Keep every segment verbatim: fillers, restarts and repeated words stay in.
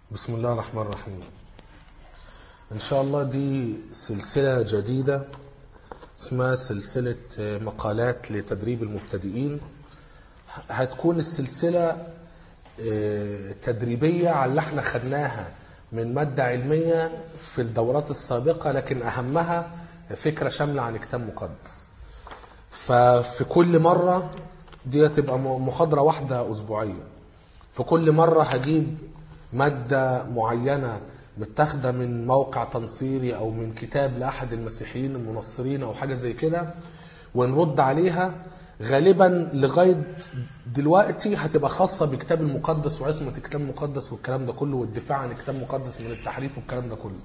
بسم الله الرحمن الرحيم. إن شاء الله دي سلسلة جديدة اسمها سلسلة مقالات لتدريب المبتدئين. هتكون السلسلة تدريبية على اللي احنا خدناها من مادة علمية في الدورات السابقة، لكن أهمها فكرة شاملة عن كتاب مقدس. ففي كل مرة دي هتبقى محاضرة واحدة أسبوعية. في كل مرة هجيب مادة معينة متاخدة من موقع تنصيري أو من كتاب لأحد المسيحيين المنصرين أو حاجة زي كده ونرد عليها. غالبا لغاية دلوقتي هتبقى خاصة بكتاب المقدس وعصمة الكتاب المقدس والكلام ده كله، والدفاع عن الكتاب المقدس من التحريف والكلام ده كله،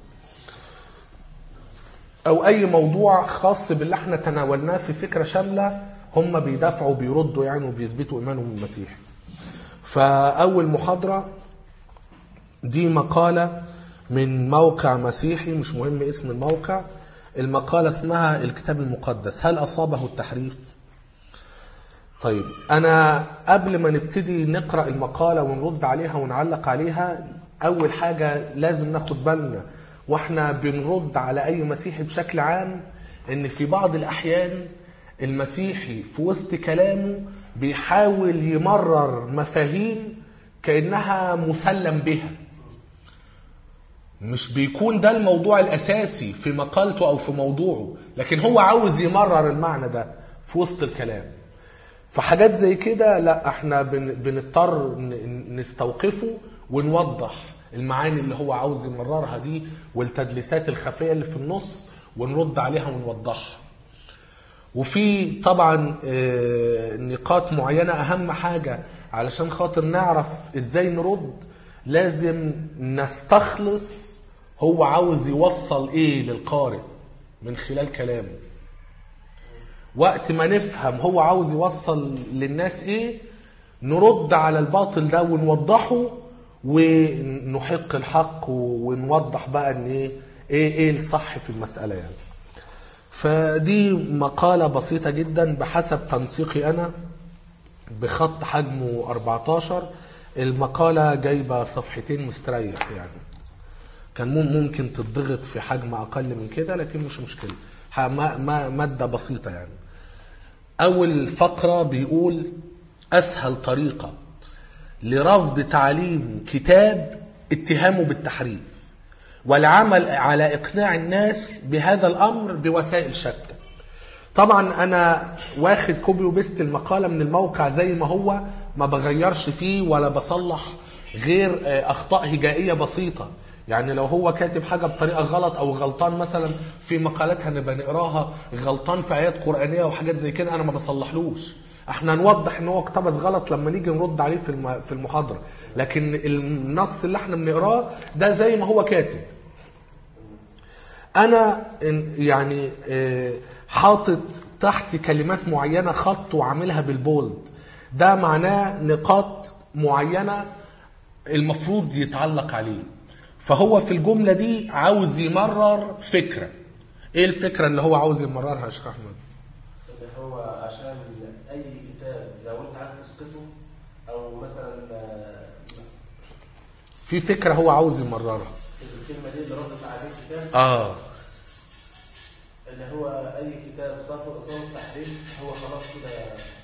أو أي موضوع خاص باللي احنا تناولناه في فكرة شاملة هم بيدافعوا وبيردوا يعني وبيثبتوا إيمانهم المسيحي. فأول محاضرة دي مقالة من موقع مسيحي، مش مهم اسم الموقع. المقالة اسمها الكتاب المقدس هل أصابه التحريف؟ طيب أنا قبل ما نبتدي نقرأ المقالة ونرد عليها ونعلق عليها، أول حاجة لازم ناخد بالنا وإحنا بنرد على أي مسيحي بشكل عام إن في بعض الأحيان المسيحي في وسط كلامه بيحاول يمرر مفاهيم كأنها مسلم بها، مش بيكون ده الموضوع الأساسي في مقالته أو في موضوعه، لكن هو عاوز يمرر المعنى ده في وسط الكلام. فحاجات زي كده لا، احنا بنضطر نستوقفه ونوضح المعاني اللي هو عاوز يمررها دي والتدليسات الخفية اللي في النص ونرد عليها ونوضحها. وفي طبعا نقاط معينة. أهم حاجة علشان خاطر نعرف ازاي نرد لازم نستخلص هو عاوز يوصل ايه للقارئ من خلال كلامه. وقت ما نفهم هو عاوز يوصل للناس ايه نرد على الباطل ده ونوضحه ونحق الحق ونوضح بقى ان ايه ايه ايه الصح في المسألة يعني. فدي مقالة بسيطة جدا بحسب تنسيقي انا بخط حجمه أربعتاشر. المقالة جايبة صفحتين مستريح يعني، كان ممكن تضغط في حجم أقل من كده لكن مش مشكلة، مادة بسيطة يعني. أول فقرة بيقول أسهل طريقة لرفض تعليم كتاب اتهامه بالتحريف والعمل على إقناع الناس بهذا الأمر بوسائل شتى. طبعا أنا واخد كوبي وبيست المقالة من الموقع زي ما هو، ما بغيرش فيه ولا بصلح غير أخطاء هجائية بسيطة. يعني لو هو كاتب حاجة بطريقة غلط أو غلطان مثلا في مقالات هنبقى نقراها غلطان في آيات قرآنية وحاجات زي كده، أنا ما بصلحلوش. احنا نوضح ان هو اقتبس غلط لما نيجي نرد عليه في في المحاضرة، لكن النص اللي احنا بنقراه ده زي ما هو كاتب. أنا يعني حاطط تحت كلمات معينة خط وعاملها بالبولد، ده معناه نقاط معينة المفروض يتعلق عليه. فهو في الجملة دي عاوز يمرر فكرة. ايه الفكرة اللي هو عاوز يمررها يا شيخ احمد؟ اللي هو عشان اي كتاب لو انت عايز تسقطه او مثلا في فكرة هو عاوز يمررها، الكلمة دي اللي ردت عليه كتاب اه اللي هو اي كتاب صوت تحريف هو خلاص كده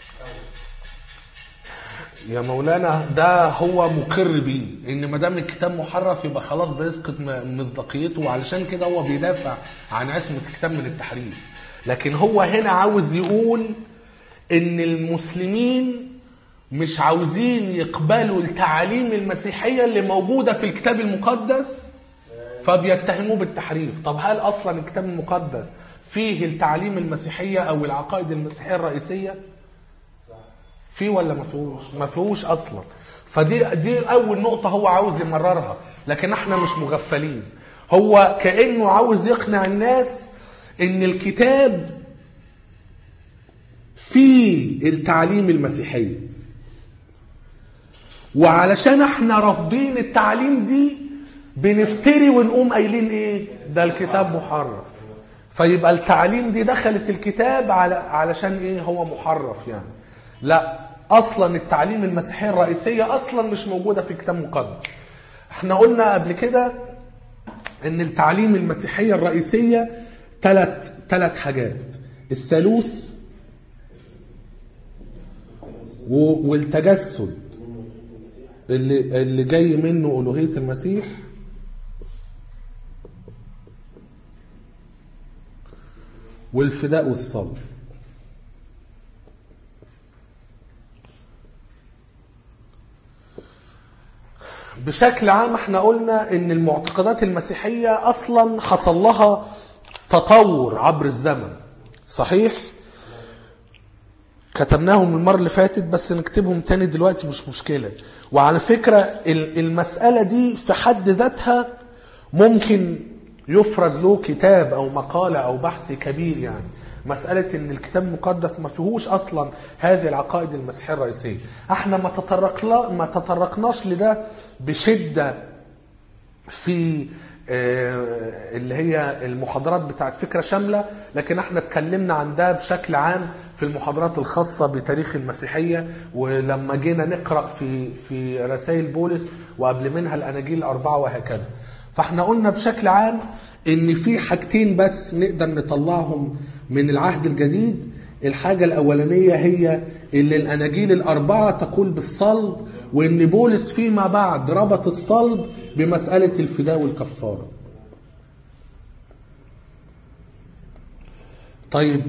يا مولانا. ده هو مقر بيه ان ما دام الكتاب محرف يبقى خلاص بيسقط مصداقيته، وعلشان كده هو بيدافع عن عصمة الكتاب من التحريف. لكن هو هنا عاوز يقول ان المسلمين مش عاوزين يقبلوا التعاليم المسيحية اللي موجودة في الكتاب المقدس فبيتهموه بالتحريف. طب هل اصلا الكتاب المقدس فيه التعاليم المسيحية او العقائد المسيحية الرئيسية؟ فيه ولا ما فيهوش؟ ما فيهوش اصلا. فدي دي اول نقطة هو عاوز يمررها، لكن احنا مش مغفلين. هو كأنه عاوز يقنع الناس ان الكتاب فيه التعليم المسيحية، وعلشان احنا رافضين التعليم دي بنفتري ونقوم قايلين ايه ده الكتاب محرف. فيبقى التعليم دي دخلت الكتاب على علشان ايه هو محرف يعني. لا، اصلا التعليم المسيحية الرئيسية اصلا مش موجودة في كتاب مقدس. احنا قلنا قبل كده ان التعليم المسيحية الرئيسية ثلاث ثلاث حاجات: الثالوث والتجسد اللي اللي جاي منه ألوهية المسيح، والفداء والصلب. بشكل عام احنا قلنا ان المعتقدات المسيحية اصلا حصل لها تطور عبر الزمن. صحيح كتبناهم المرة اللي فاتت بس نكتبهم تاني دلوقتي مش مشكلة. وعلى فكرة المسألة دي في حد ذاتها ممكن يفرد له كتاب او مقالة او بحث كبير. يعني مسألة ان الكتاب المقدس ما فيهوش اصلا هذه العقائد المسيحية الرئيسية. احنا ما تطرق ما تطرقناش لده بشدة في اللي هي المحاضرات بتاعت فكرة شاملة، لكن احنا اتكلمنا عن ده بشكل عام في المحاضرات الخاصة بتاريخ المسيحية، ولما جينا نقرأ في في رسائل بولس وقبل منها الأناجيل الأربعة وهكذا. فاحنا قلنا بشكل عام ان في حاجتين بس نقدر نطلعهم من العهد الجديد. الحاجة الأولانية هي اللي الأناجيل الأربعة تقول بالصلب، وإن بولس فيما بعد ربط الصلب بمسألة الفداء والكفارة. طيب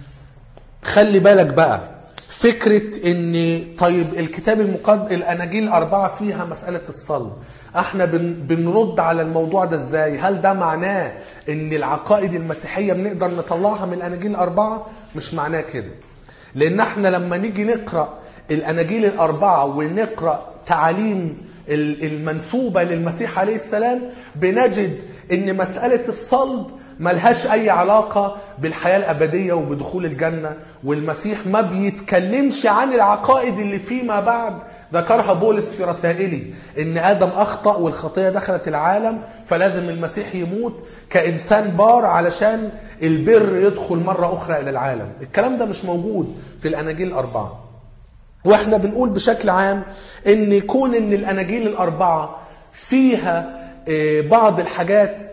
خلي بالك بقى فكرة إن طيب الكتاب المقدس الأناجيل الأربعة فيها مسألة الصلب، احنا بن بنرد على الموضوع ده ازاي؟ هل ده معناه ان العقائد المسيحية بنقدر نطلعها من الأناجيل الأربعة؟ مش معناه كده. لأن احنا لما نيجي نقرأ الأناجيل الأربعة ونقرأ تعاليم المنسوبة للمسيح عليه السلام بنجد ان مسألة الصلب ملهاش أي علاقة بالحياة الأبدية وبدخول الجنة، والمسيح ما بيتكلمش عن العقائد اللي فيما بعد ذكرها بولس في رسائله، ان آدم أخطأ والخطية دخلت العالم فلازم المسيح يموت كإنسان بار علشان البر يدخل مرة أخرى إلى العالم. الكلام ده مش موجود في الأناجيل الأربعة. واحنا بنقول بشكل عام ان يكون ان الأناجيل الأربعة فيها بعض الحاجات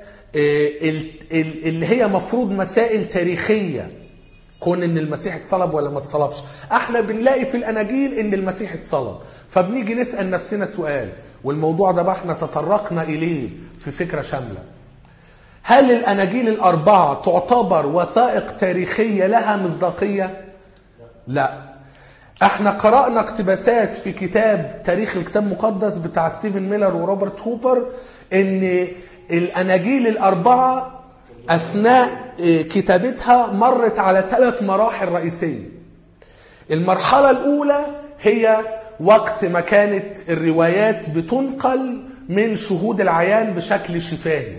اللي هي مفروض مسائل تاريخية، كون ان المسيح اتصلب ولا ما اتصلبش. احنا بنلاقي في الاناجيل ان المسيح اتصلب، فبنيجي نسأل نفسنا سؤال، والموضوع ده بقى احنا تطرقنا اليه في فكرة شاملة: هل الاناجيل الاربعة تعتبر وثائق تاريخية لها مصداقية؟ لا. احنا قرأنا اقتباسات في كتاب تاريخ الكتاب المقدس بتاع ستيفن ميلر وروبرت هوبر ان الاناجيل الاربعة أثناء كتابتها مرت على ثلاث مراحل رئيسية. المرحلة الأولى هي وقت ما كانت الروايات بتنقل من شهود العيان بشكل شفاهي،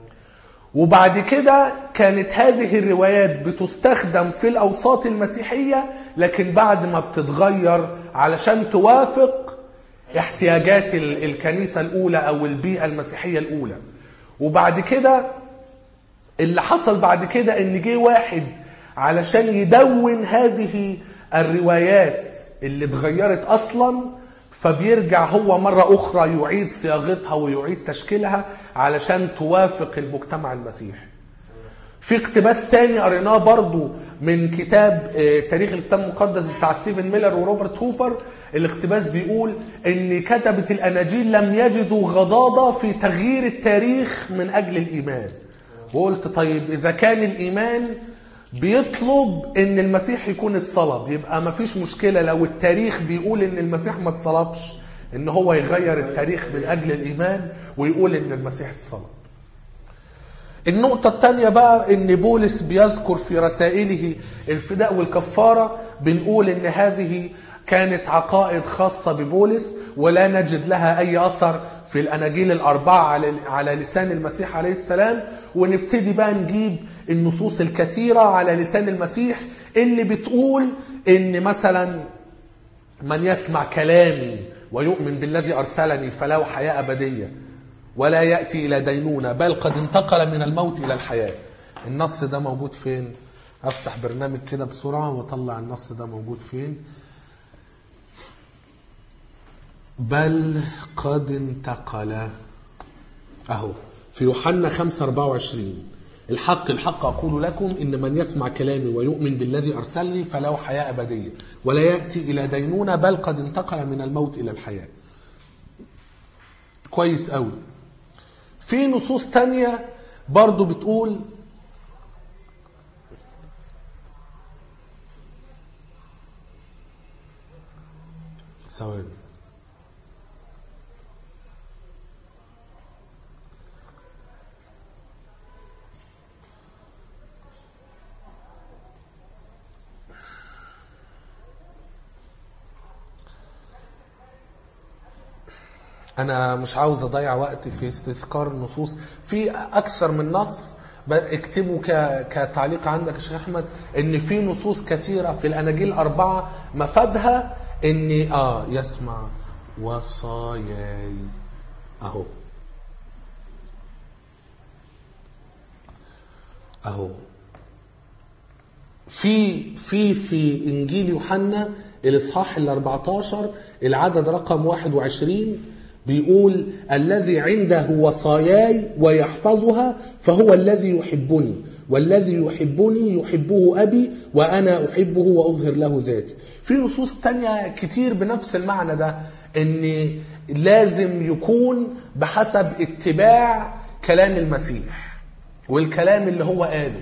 وبعد كده كانت هذه الروايات بتستخدم في الأوساط المسيحية لكن بعد ما بتتغير علشان توافق احتياجات الكنيسة الأولى أو البيئة المسيحية الأولى. وبعد كده اللي حصل بعد كده ان جه واحد علشان يدون هذه الروايات اللي اتغيرت اصلا، فبيرجع هو مرة اخرى يعيد صياغتها ويعيد تشكيلها علشان توافق المجتمع المسيحي. في اقتباس تاني قريناه برضو من كتاب تاريخ الكتاب المقدس بتاع ستيفن ميلر وروبرت هوبر. الاقتباس بيقول ان كتبة الاناجيل لم يجدوا غضاضة في تغيير التاريخ من اجل الايمان. وقلت طيب إذا كان الإيمان بيطلب إن المسيح يكون اتصلب، يبقى ما فيش مشكلة لو التاريخ بيقول إن المسيح ما اتصلبش، إن هو يغير التاريخ من أجل الإيمان ويقول إن المسيح اتصلب. النقطة الثانية بقى إن بولس بيذكر في رسائله الفداء والكفارة، بنقول إن هذه كانت عقائد خاصة ببولس ولا نجد لها أي أثر في الأناجيل الأربعة على لسان المسيح عليه السلام. ونبتدي بقى نجيب النصوص الكثيرة على لسان المسيح اللي بتقول إن مثلا من يسمع كلامي ويؤمن بالذي أرسلني فله حياة أبدية ولا يأتي إلى دينونة بل قد انتقل من الموت إلى الحياة. النص ده موجود فين؟ أفتح برنامج كده بسرعة وأطلع النص ده موجود فين. بل قد انتقل اهو في يوحنا خمسة أربعة وعشرين الحق الحق أقول لكم إن من يسمع كلامي ويؤمن بالذي أرسلني فله حياة أبدية ولا يأتي إلى دينونة بل قد انتقل من الموت إلى الحياة. كويس قوي. في نصوص تانية برضو بتقول ثواني أنا مش عاوز أضيع وقت في استذكار النصوص، في أكثر من نص اكتبوا كتعليق عندك يا شيخ أحمد إن في نصوص كثيرة في الأناجيل الأربعة مفادها إن آه يسمع وصاياي أهو أهو في في في إنجيل يوحنا الإصحاح الأربعتاشر العدد رقم واحد وعشرين بيقول الذي عنده وصاياي ويحفظها فهو الذي يحبني والذي يحبني يحبه أبي وأنا أحبه وأظهر له ذاتي. في نصوص تانية كتير بنفس المعنى ده إن لازم يكون بحسب اتباع كلام المسيح والكلام اللي هو قاله.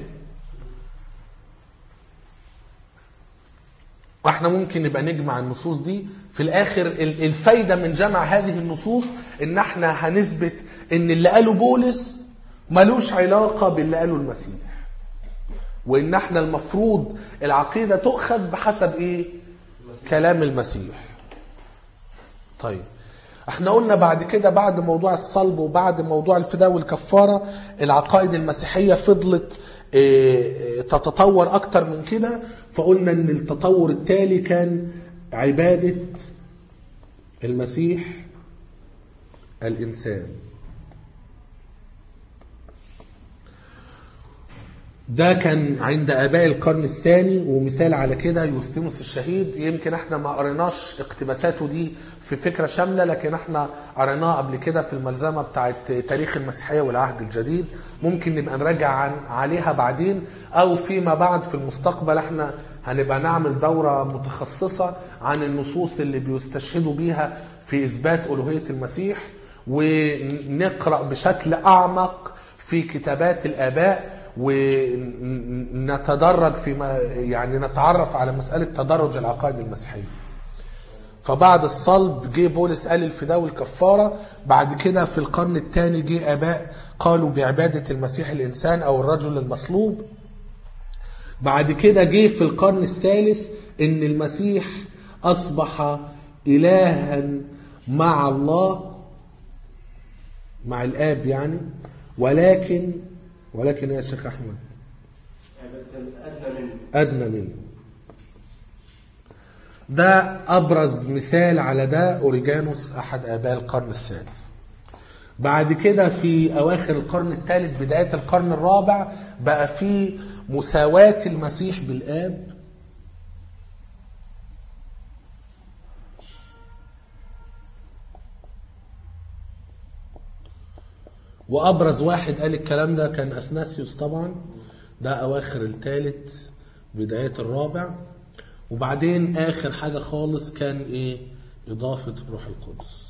واحنا ممكن نبقى نجمع النصوص دي في الاخر. الفايدة من جمع هذه النصوص ان احنا هنثبت ان اللي قاله بولس ملوش علاقة باللي قاله المسيح، وان احنا المفروض العقيدة تؤخذ بحسب ايه؟ كلام المسيح. طيب احنا قلنا بعد كده بعد موضوع الصلب وبعد موضوع الفداء والكفارة العقائد المسيحية فضلت اه تتطور اكتر من كده. فقلنا ان التطور التالي كان عبادة المسيح الإنسان. ده كان عند آباء القرن الثاني، ومثال على كده يوستيموس الشهيد. يمكن احنا ما قريناش اقتباساته دي في فكرة شاملة، لكن احنا قريناها قبل كده في الملزمة بتاعت تاريخ المسيحية والعهد الجديد. ممكن نبقى نراجع عن عليها بعدين، او فيما بعد في المستقبل احنا هنبقى نعمل دورة متخصصة عن النصوص اللي بيستشهدوا بيها في إثبات ألوهية المسيح، ونقرأ بشكل أعمق في كتابات الآباء، ونتدرج فيما يعني نتعرف على مسألة تدرج العقائد المسيحية. فبعد الصلب جه بولس قال الفداء والكفارة. بعد كده في القرن الثاني جه آباء قالوا بعبادة المسيح الإنسان أو الرجل المصلوب. بعد كده جه في القرن الثالث ان المسيح اصبح الها مع الله، مع الاب يعني، ولكن ولكن يا شيخ احمد ادنى منه ادنى منه ده ابرز مثال على ده اوريجانوس احد اباء القرن الثالث. بعد كده في اواخر القرن الثالث بداية القرن الرابع بقى في مساواة المسيح بالآب، وأبرز واحد قال الكلام ده كان أثناسيوس طبعا، ده أواخر الثالث بداية الرابع. وبعدين آخر حاجة خالص كان إيه؟ إضافة الروح القدس.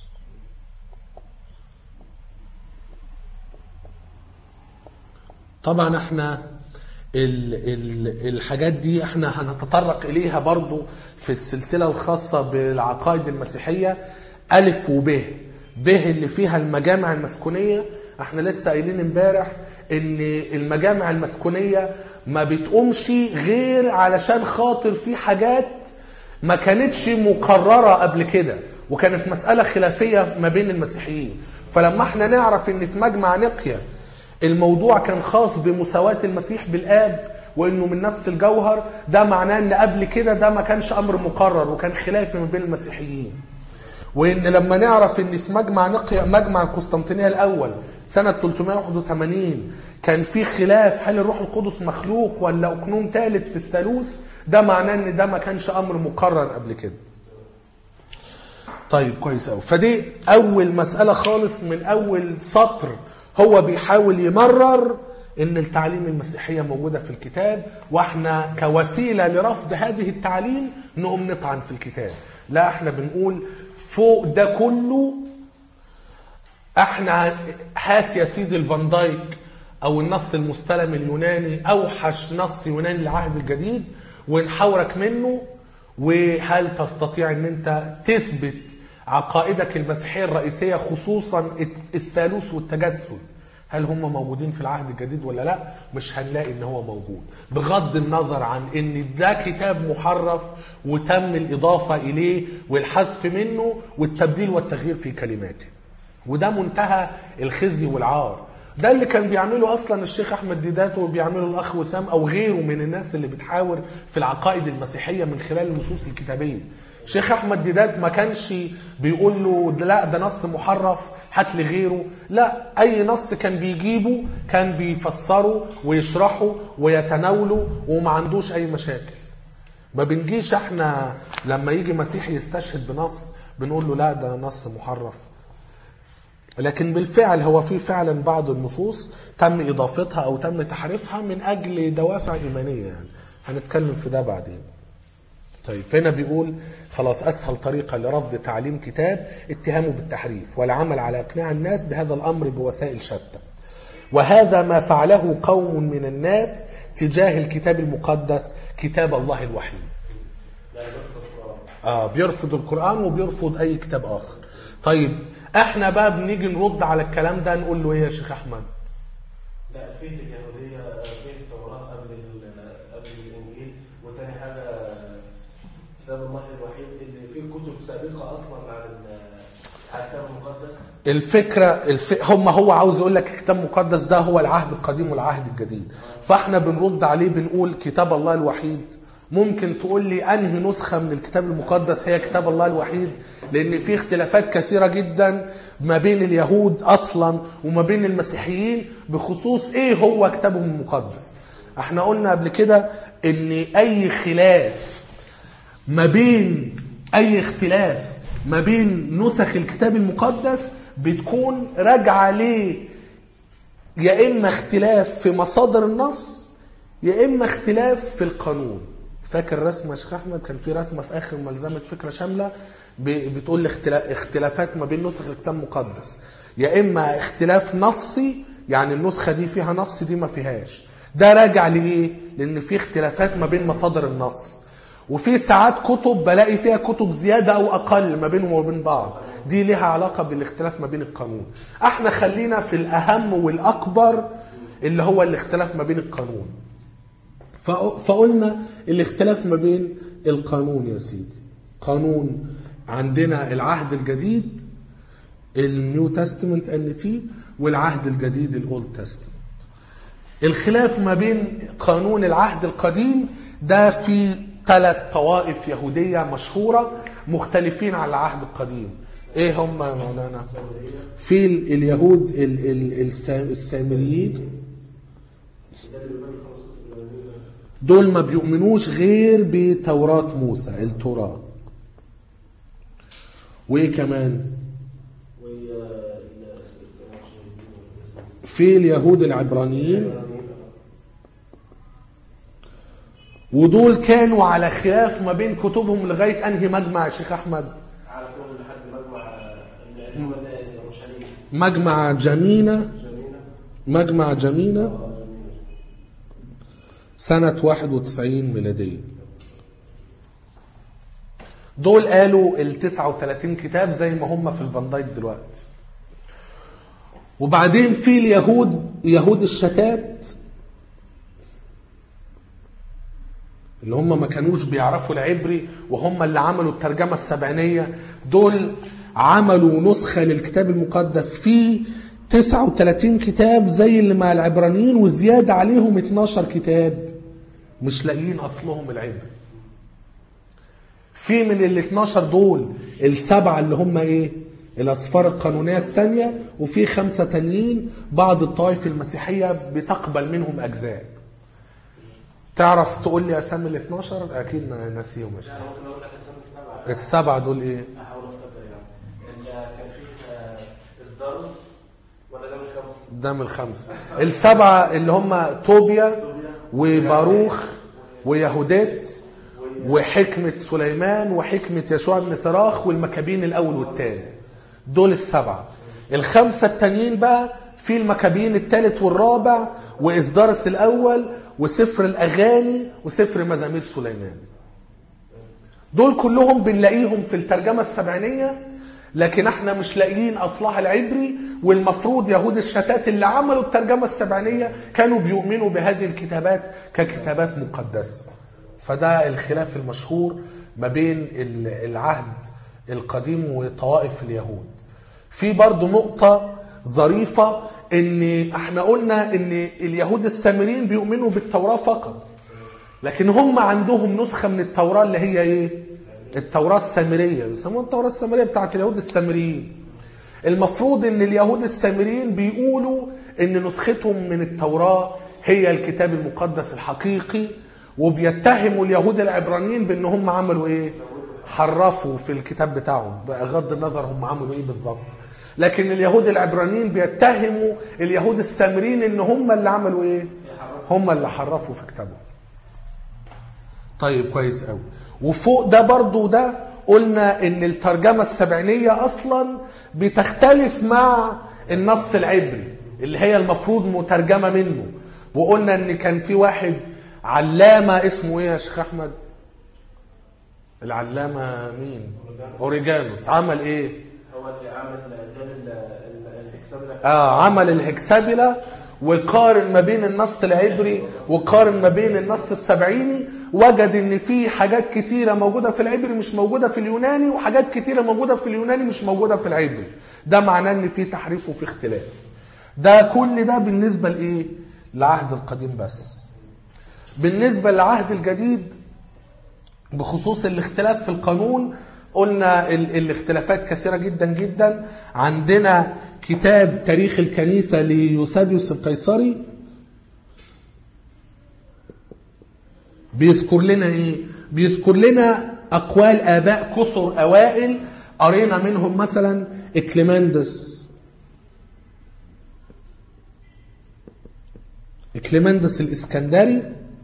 طبعا احنا ال ال الحاجات دي احنا هنتطرق اليها برضو في السلسلة الخاصة بالعقائد المسيحية ألف وب. ب اللي فيها المجامع المسكونية. احنا لسه قايلين امبارح ان المجامع المسكونية ما بتقومش غير علشان خاطر في حاجات ما كانتش مقررة قبل كده، وكانت مسألة خلافية ما بين المسيحيين. فلما احنا نعرف ان في مجمع نقيا الموضوع كان خاص بمساواة المسيح بالآب وإنه من نفس الجوهر، ده معناه إن قبل كده ده ما كانش أمر مقرر وكان خلافي ما بين المسيحيين. وإن لما نعرف إن في مجمع نقيا مجمع القسطنطينية الأول سنة ثلاثمائة وواحد وثمانين كان في خلاف هل الروح القدس مخلوق ولا أقنوم ثالث في الثالوث، ده معناه إن ده ما كانش أمر مقرر قبل كده. طيب كويس أوي. فدي أول مسألة خالص من أول سطر هو بيحاول يمرر ان التعليم المسيحية موجودة في الكتاب، واحنا كوسيلة لرفض هذه التعليم نقوم نطعن في الكتاب. لا، احنا بنقول فوق ده كله احنا هات يا سيدي الفان دايك او النص المستلم اليوناني، اوحش نص يوناني للعهد الجديد، ونحاورك منه. وهل تستطيع ان انت تثبت عقائدك المسيحية الرئيسية خصوصا الثالوث والتجسد، هل هم موجودين في العهد الجديد ولا لا؟ مش هنلاقي ان هو موجود، بغض النظر عن ان ده كتاب محرف وتم الاضافة اليه والحذف منه والتبديل والتغيير في كلماته. وده منتهى الخزي والعار. ده اللي كان بيعمله اصلا الشيخ احمد ديدات وبيعمله الاخ وسام او غيره من الناس اللي بتحاور في العقائد المسيحية من خلال النصوص الكتابية. شيخ احمد ديدات ما كانش بيقول له لا ده نص محرف هات لي غيره، لا، اي نص كان بيجيبه كان بيفسره ويشرحه ويتناوله وما عندوش اي مشاكل. ما بنجيش احنا لما يجي مسيحي يستشهد بنص بنقول له لا ده نص محرف. لكن بالفعل هو في فعلا بعض النصوص تم اضافتها او تم تحريفها من اجل دوافع ايمانيه، يعني هنتكلم في ده بعدين. طيب هنا بيقول خلاص اسهل طريقه لرفض تعليم كتاب اتهامه بالتحريف والعمل على اقناع الناس بهذا الامر بوسائل شتى، وهذا ما فعله قوم من الناس تجاه الكتاب المقدس كتاب الله الوحيد. اه بيرفض القرآن وبيرفض اي كتاب اخر. طيب احنا بقى بنيجي نرد على الكلام ده نقول له ايه يا شيخ احمد؟ لا، فيه اليهودية، فيه التوراة قبل قبل الانجيل، وتاني حاجة كتاب الله الوحيد اللي فيه كتب سابقة اصلا عن الكتاب المقدس. الفكرة الف... هم هو عاوز يقول لك الكتاب المقدس ده هو العهد القديم والعهد الجديد، فاحنا بنرد عليه بنقول كتاب الله الوحيد. ممكن تقول لي انهي نسخة من الكتاب المقدس هي كتاب الله الوحيد؟ لان في اختلافات كثيرة جدا ما بين اليهود اصلا وما بين المسيحيين بخصوص ايه هو كتابهم المقدس. احنا قلنا قبل كده ان اي خلاف ما بين اي اختلاف ما بين نسخ الكتاب المقدس بتكون راجعة ليه يا اما اختلاف في مصادر النص يا اما اختلاف في القانون. فاكر رسمه يا شيخ احمد؟ كان في رسمه في اخر ملزمه فكره شامله بتقول اختلافات ما بين نسخ الكتاب المقدس، يا اما اختلاف نصي يعني النسخه دي فيها نص دي ما فيهاش. ده راجع لايه؟ لان في اختلافات ما بين مصادر النص، وفي ساعات كتب بلاقي فيها كتب زياده او اقل ما بينهم وبين بعض، دي ليها علاقه بالاختلاف ما بين القانون. احنا خلينا في الاهم والاكبر اللي هو الاختلاف ما بين القانون. فقلنا الاختلاف ما بين القانون يا سيدي، قانون عندنا العهد الجديد النيو تستمنت ان تي والعهد الجديد الاولد تستمنت. الخلاف ما بين قانون العهد القديم ده في ثلاث طوائف يهودية مشهورة مختلفين على العهد القديم. ايه هم يا مولانا؟ في اليهود السامريين، دول ما بيؤمنوش غير بتوراة موسى التوراة. وايه كمان؟ في اليهود العبرانيين، ودول كانوا على خلاف ما بين كتبهم لغاية انهي مجمع يا شيخ احمد؟ على كل لحد مجمع مجمع جمينة، مجمع جمينة سنة واحد وتسعين ميلادية. دول قالوا التسعة وثلاثين كتاب زي ما هم في الفان دايك دلوقتي. وبعدين في اليهود يهود الشتات اللي هم ما كانوش بيعرفوا العبري وهم اللي عملوا الترجمة السبعينية، دول عملوا نسخة للكتاب المقدس فيه تسعة وثلاثين كتاب زي اللي مع العبرانيين وزيادة عليهم اتناشر كتاب مش لاقيين أصلهم العبري. في من ال اتناشر دول السبعة اللي هم ايه الأسفار القانونية الثانية، وفي خمسة تانيين بعض الطوائف المسيحية بتقبل منهم أجزاء. تعرف تقول لي أسامي ال اتناشر؟ أكيد ناسيهم. مش يعني ممكن أقول لك أسامي السبعة. السبعة دول إيه؟ أحاول أفتكر يعني. كان فيه إصدارس ولا ده من الخمسة؟ ده من الخمسة. السبعة اللي هم توبيا وباروخ ويهودات وحكمة سليمان وحكمة يشوع بن سراخ والمكابين الأول والثاني. دول السبعة. الخمسة التانيين بقى في المكابين الثالث والرابع وإصدارس الأول وسفر الأغاني وسفر مزامير سليمان. دول كلهم بنلاقيهم في الترجمة السبعينية، لكن احنا مش لاقيين أصلها العبري. والمفروض يهود الشتات اللي عملوا الترجمة السبعينية كانوا بيؤمنوا بهذه الكتابات ككتابات مقدسة. فده الخلاف المشهور ما بين العهد القديم وطوائف اليهود. في برضو نقطة ظريفة، ان احنا قلنا ان اليهود السامريين بيؤمنوا بالتوراة فقط، لكن هم عندهم نسخة من التوراة اللي هي ايه؟ التوراة السامرية، بيسموها التوراة السامرية بتاعت اليهود السامريين. المفروض ان اليهود السامريين بيقولوا ان نسختهم من التوراة هي الكتاب المقدس الحقيقي، وبيتهموا اليهود العبرانيين بان هم عملوا ايه؟ حرفوا في الكتاب بتاعهم، بغض النظر هم عملوا ايه بالظبط. لكن اليهود العبرانيين بيتهموا اليهود السامريين ان هم اللي عملوا ايه؟ هم اللي حرفوا في كتابهم. طيب كويس قوي. وفوق ده برضو ده قلنا ان الترجمة السبعينية اصلا بتختلف مع النص العبري اللي هي المفروض مترجمة منه. وقلنا ان كان في واحد علامة اسمه ايه يا شيخ احمد؟ العلامة مين؟ اوريجانوس. عمل ايه؟ هو اللي عمل جاب الهكسابيلا. اه عمل الهكسابيلا وقارن ما بين النص العبري وقارن ما بين النص السبعيني، وجد ان في حاجات كتيرة موجودة في العبري مش موجودة في اليوناني، وحاجات كتيرة موجودة في اليوناني مش موجودة في العبري. ده معناه ان في تحريف وفي اختلاف. ده كل ده بالنسبة لايه؟ للعهد القديم. بس بالنسبة للعهد الجديد بخصوص الاختلاف في القانون، قلنا الاختلافات كثيرة جدا جدا. عندنا كتاب تاريخ الكنيسة ليوسابيوس القيصري بيذكر لنا ايه؟ بيذكر لنا اقوال اباء كثر اوائل، قرينا منهم مثلا اكليماندس اكليماندس الاسكندري.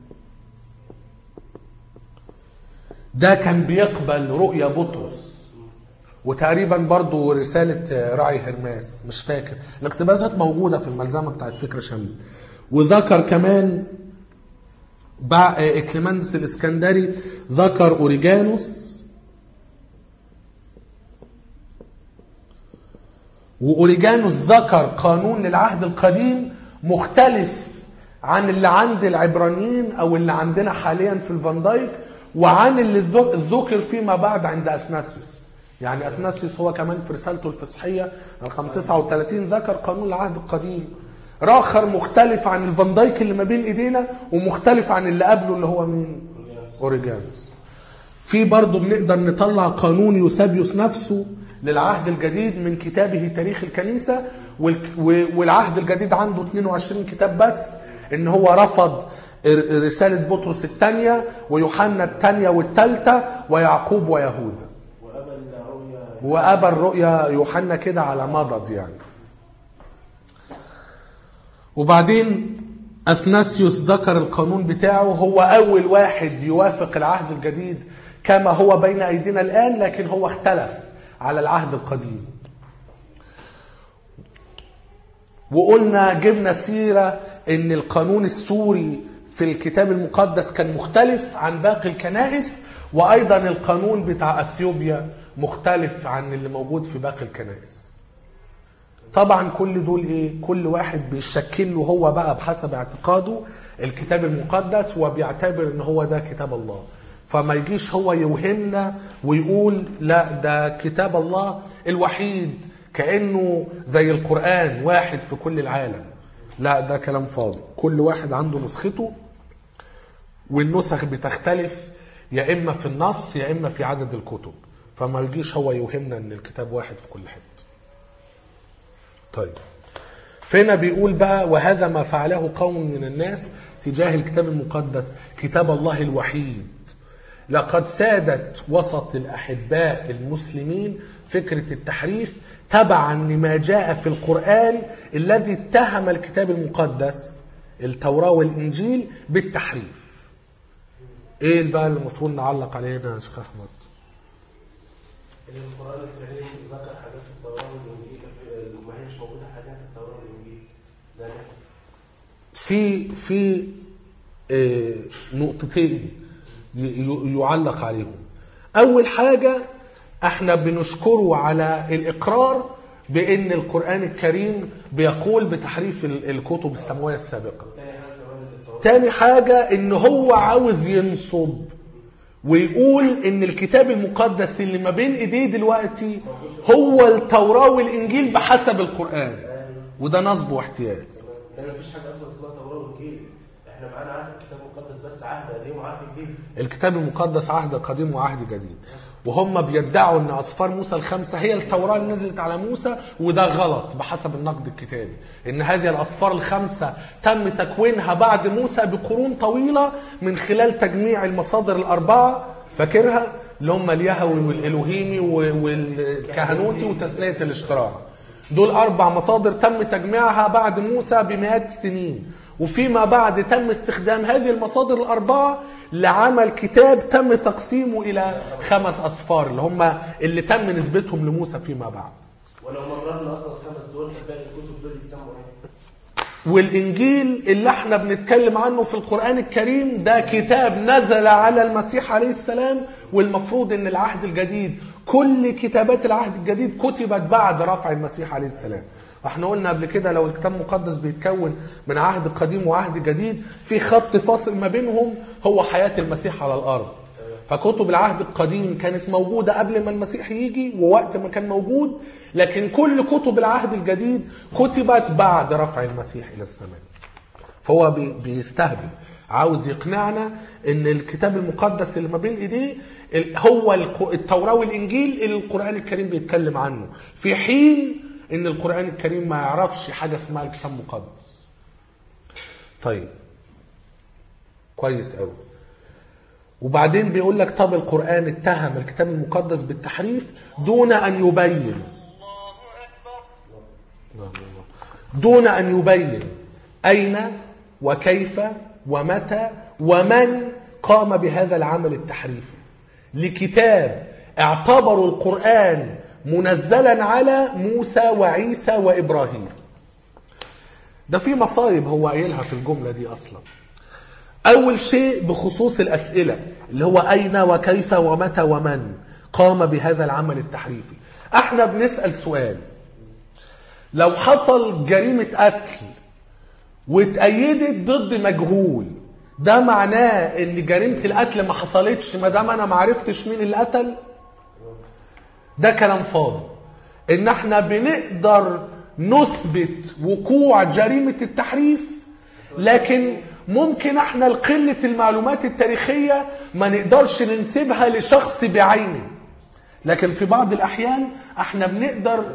ده كان بيقبل رؤيا بطرس، وتقريبا برضو رسالة راعي هرماس، مش فاكر. الاقتباسات موجودة في الملزمة بتاعت فكر شامل. وذكر كمان اكليماندس الاسكندري ذكر اوريجانوس، واوريجانوس ذكر قانون للعهد القديم مختلف عن اللي عند العبرانيين او اللي عندنا حاليا في الفان دايك، وعن اللي ذكر فيما بعد عند اثناسيوس. يعني اثناسيوس هو كمان في رسالته الفصحيه رقم تسعة وثلاثين ذكر قانون العهد القديم راخر مختلف عن الفان دايك اللي ما بين ايدينا، ومختلف عن اللي قبله اللي هو مين؟ اوريجانوس. في برضه بنقدر نطلع قانون يوسابيوس نفسه للعهد الجديد من كتابه تاريخ الكنيسه، والعهد الجديد عنده اثنين وعشرين كتاب بس، ان هو رفض رسالة بطرس الثانية ويوحنا الثانية والثالثة ويعقوب ويهوذا، وأبى الرؤيا يوحنا كده على مضض يعني. وبعدين أثناسيوس ذكر القانون بتاعه، هو أول واحد يوافق العهد الجديد كما هو بين أيدينا الآن، لكن هو اختلف على العهد القديم. وقلنا جبنا سيرة ان القانون السوري في الكتاب المقدس كان مختلف عن باقي الكنائس، وايضا القانون بتاع اثيوبيا مختلف عن اللي موجود في باقي الكنائس. طبعا كل دول ايه؟ كل واحد بيشكل له هو بقى بحسب اعتقاده الكتاب المقدس، وبيعتبر ان هو ده كتاب الله. فما يجيش هو يوهمنا ويقول لا ده كتاب الله الوحيد كأنه زي القرآن واحد في كل العالم. لا، ده كلام فاضي. كل واحد عنده نسخته، والنسخ بتختلف يا إما في النص يا إما في عدد الكتب. فما يجيش هو يوهمنا ان الكتاب واحد في كل حته. طيب فينا بيقول بقى وهذا ما فعله قوم من الناس تجاه الكتاب المقدس كتاب الله الوحيد، لقد سادت وسط الأحباء المسلمين فكرة التحريف تبعا لما جاء في القرآن الذي اتهم الكتاب المقدس التوراة والإنجيل بالتحريف. ايه بقى اللي المفروض نعلق عليه هنا يا شيخ احمد؟ القرآن الكريم ذكر حاجات في التوراة والإنجيل ما هيش موجودة حاجات في التوراة والإنجيل. ده في في اه نقطتين يعلق عليهم. أول حاجة احنا بنشكره على الإقرار بأن القرآن الكريم بيقول بتحريف الكتب السماوية السابقة. تاني حاجة ان هو عاوز ينصب ويقول ان الكتاب المقدس اللي ما بين ايديه دلوقتي هو التوراة والانجيل بحسب القرآن، وده نصب واحتيال. لان مفيش حاجة اصلا اسمها توراة وانجيل، احنا معانا عهد الكتاب المقدس بس، عهد قديم وعهد جديد. الكتاب المقدس عهد قديم وعهد جديد، وهم بيدعوا ان اصفار موسى الخمسه هي التوراه اللي نزلت على موسى، وده غلط بحسب النقد الكتابي. ان هذه الاصفار الخمسه تم تكوينها بعد موسى بقرون طويله من خلال تجميع المصادر الاربعه، فاكرها اللي هم اليهوي والالوهيمي والكهنوتي وتثنيه الاشتراع. دول اربع مصادر تم تجميعها بعد موسى بمئات السنين، وفيما بعد تم استخدام هذه المصادر الاربعه لعمل كتاب تم تقسيمه الى خمس اصفار اللي هم اللي تم نسبتهم لموسى فيما بعد. ولو مررنا اصلا الخمس دول باقي الكتب دول يتسموا ايه؟ والانجيل اللي احنا بنتكلم عنه في القرآن الكريم ده كتاب نزل على المسيح عليه السلام، والمفروض ان العهد الجديد كل كتابات العهد الجديد كتبت بعد رفع المسيح عليه السلام. احنا قلنا قبل كده لو الكتاب المقدس بيتكون من عهد قديم وعهد جديد في خط فاصل ما بينهم هو حياة المسيح على الارض. فكتب العهد القديم كانت موجودة قبل ما المسيح يجي ووقت ما كان موجود، لكن كل كتب العهد الجديد كتبت بعد رفع المسيح الى السماء. فهو بيستهبل، عاوز يقنعنا ان الكتاب المقدس اللي ما بين ايديه هو التوراة والانجيل اللي القرآن الكريم بيتكلم عنه، في حين ان القرآن الكريم ما يعرفش حاجة اسمها الكتاب المقدس. طيب كويس قوي. وبعدين بيقول لك طب القرآن اتهم الكتاب المقدس بالتحريف دون ان يبين دون ان يبين اين وكيف ومتى ومن قام بهذا العمل التحريفي لكتاب اعتبروا القرآن منزلا على موسى وعيسى وإبراهيم. ده في مصايب هو قايلها في الجملة دي أصلا. أول شيء بخصوص الأسئلة اللي هو أين وكيف ومتى ومن قام بهذا العمل التحريفي. احنا بنسأل سؤال، لو حصل جريمة قتل واتأيدت ضد مجهول، ده معناه ان جريمة القتل ما حصلتش ما دام انا ما عرفتش مين اللي قتل؟ ده كلام فاضي. ان احنا بنقدر نثبت وقوع جريمة التحريف، لكن ممكن احنا لقلة المعلومات التاريخية ما نقدرش ننسبها لشخص بعينه، لكن في بعض الاحيان احنا بنقدر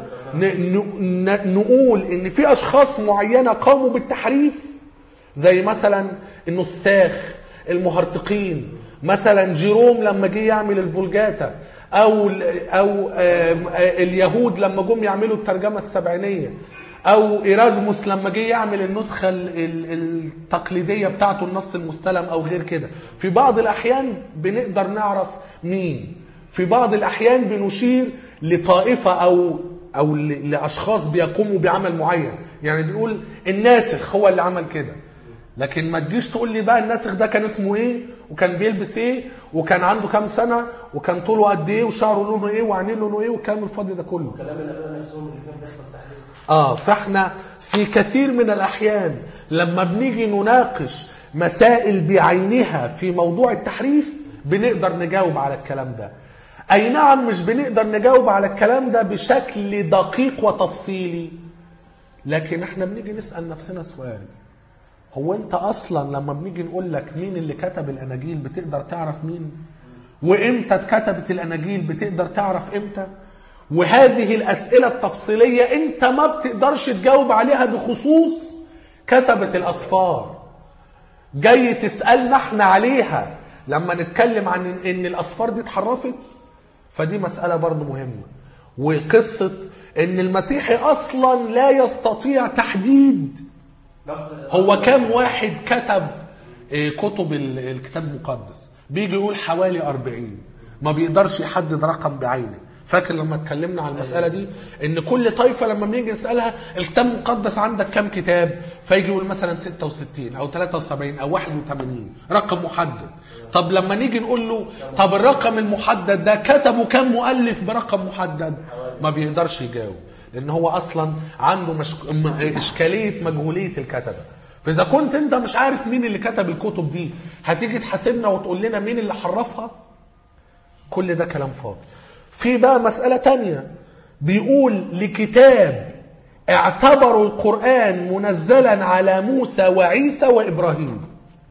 نقول ان في اشخاص معينة قاموا بالتحريف، زي مثلا النساخ المهرطقين، مثلا جيروم لما جه يعمل الفولجاتا، او او اليهود لما جم يعملوا الترجمه السبعينيه، او إيرازموس لما جه يعمل النسخه التقليديه بتاعته النص المستلم او غير كده. في بعض الاحيان بنقدر نعرف مين، في بعض الاحيان بنشير لطائفه او او لاشخاص بيقوموا بعمل معين، يعني بيقول الناسخ هو اللي عمل كده، لكن ما تجيش تقول لي بقى الناسخ ده كان اسمه ايه وكان بيلبس ايه وكان عنده كام سنه وكان طوله قد ايه وشعره لونه ايه وعينيه لونه ايه والكلام الفاضي ده كله. كلام الاباء نفسهم اللي كان بيحصل تحليل. اه فاحنا في كثير من الاحيان لما بنيجي نناقش مسائل بعينها في موضوع التحريف بنقدر نجاوب على الكلام ده. اي نعم مش بنقدر نجاوب على الكلام ده بشكل دقيق وتفصيلي، لكن احنا بنيجي نسأل نفسنا سؤال، هو انت اصلا لما بنيجي نقول لك مين اللي كتب الاناجيل بتقدر تعرف مين؟ وامتى اتكتبت الاناجيل بتقدر تعرف امتى؟ وهذه الاسئلة التفصيلية انت ما بتقدرش تجاوب عليها بخصوص كتبت الاسفار. جاي تسألنا احنا عليها لما نتكلم عن ان الاسفار دي اتحرفت، فدي مسألة برضو مهمة. وقصة ان المسيحي اصلا لا يستطيع تحديد هو كام واحد كتب كتب الكتاب المقدس. بيجي يقول حوالي أربعين، ما بيقدرش يحدد رقم بعينه. فاكر لما اتكلمنا عن المسألة دي ان كل طائفة لما بنيجي نسألها الكتاب المقدس عندك كام كتاب، فيجي يقول مثلا ستة وستين او ثلاثة وسبعين او واحد وثمانين، رقم محدد. طب لما نيجي نقول له طب الرقم المحدد ده كتبه كام مؤلف برقم محدد، ما بيقدرش يجاوب، لان هو اصلا عنده مشك... اشكالية مجهولية الكتبة. فاذا كنت انت مش عارف مين اللي كتب الكتب دي، هتيجي تحاسبنا وتقول لنا مين اللي حرفها؟ كل ده كلام فاضي. في بقى مسألة تانية، بيقول لكتاب اعتبروا القرآن منزلا على موسى وعيسى وإبراهيم.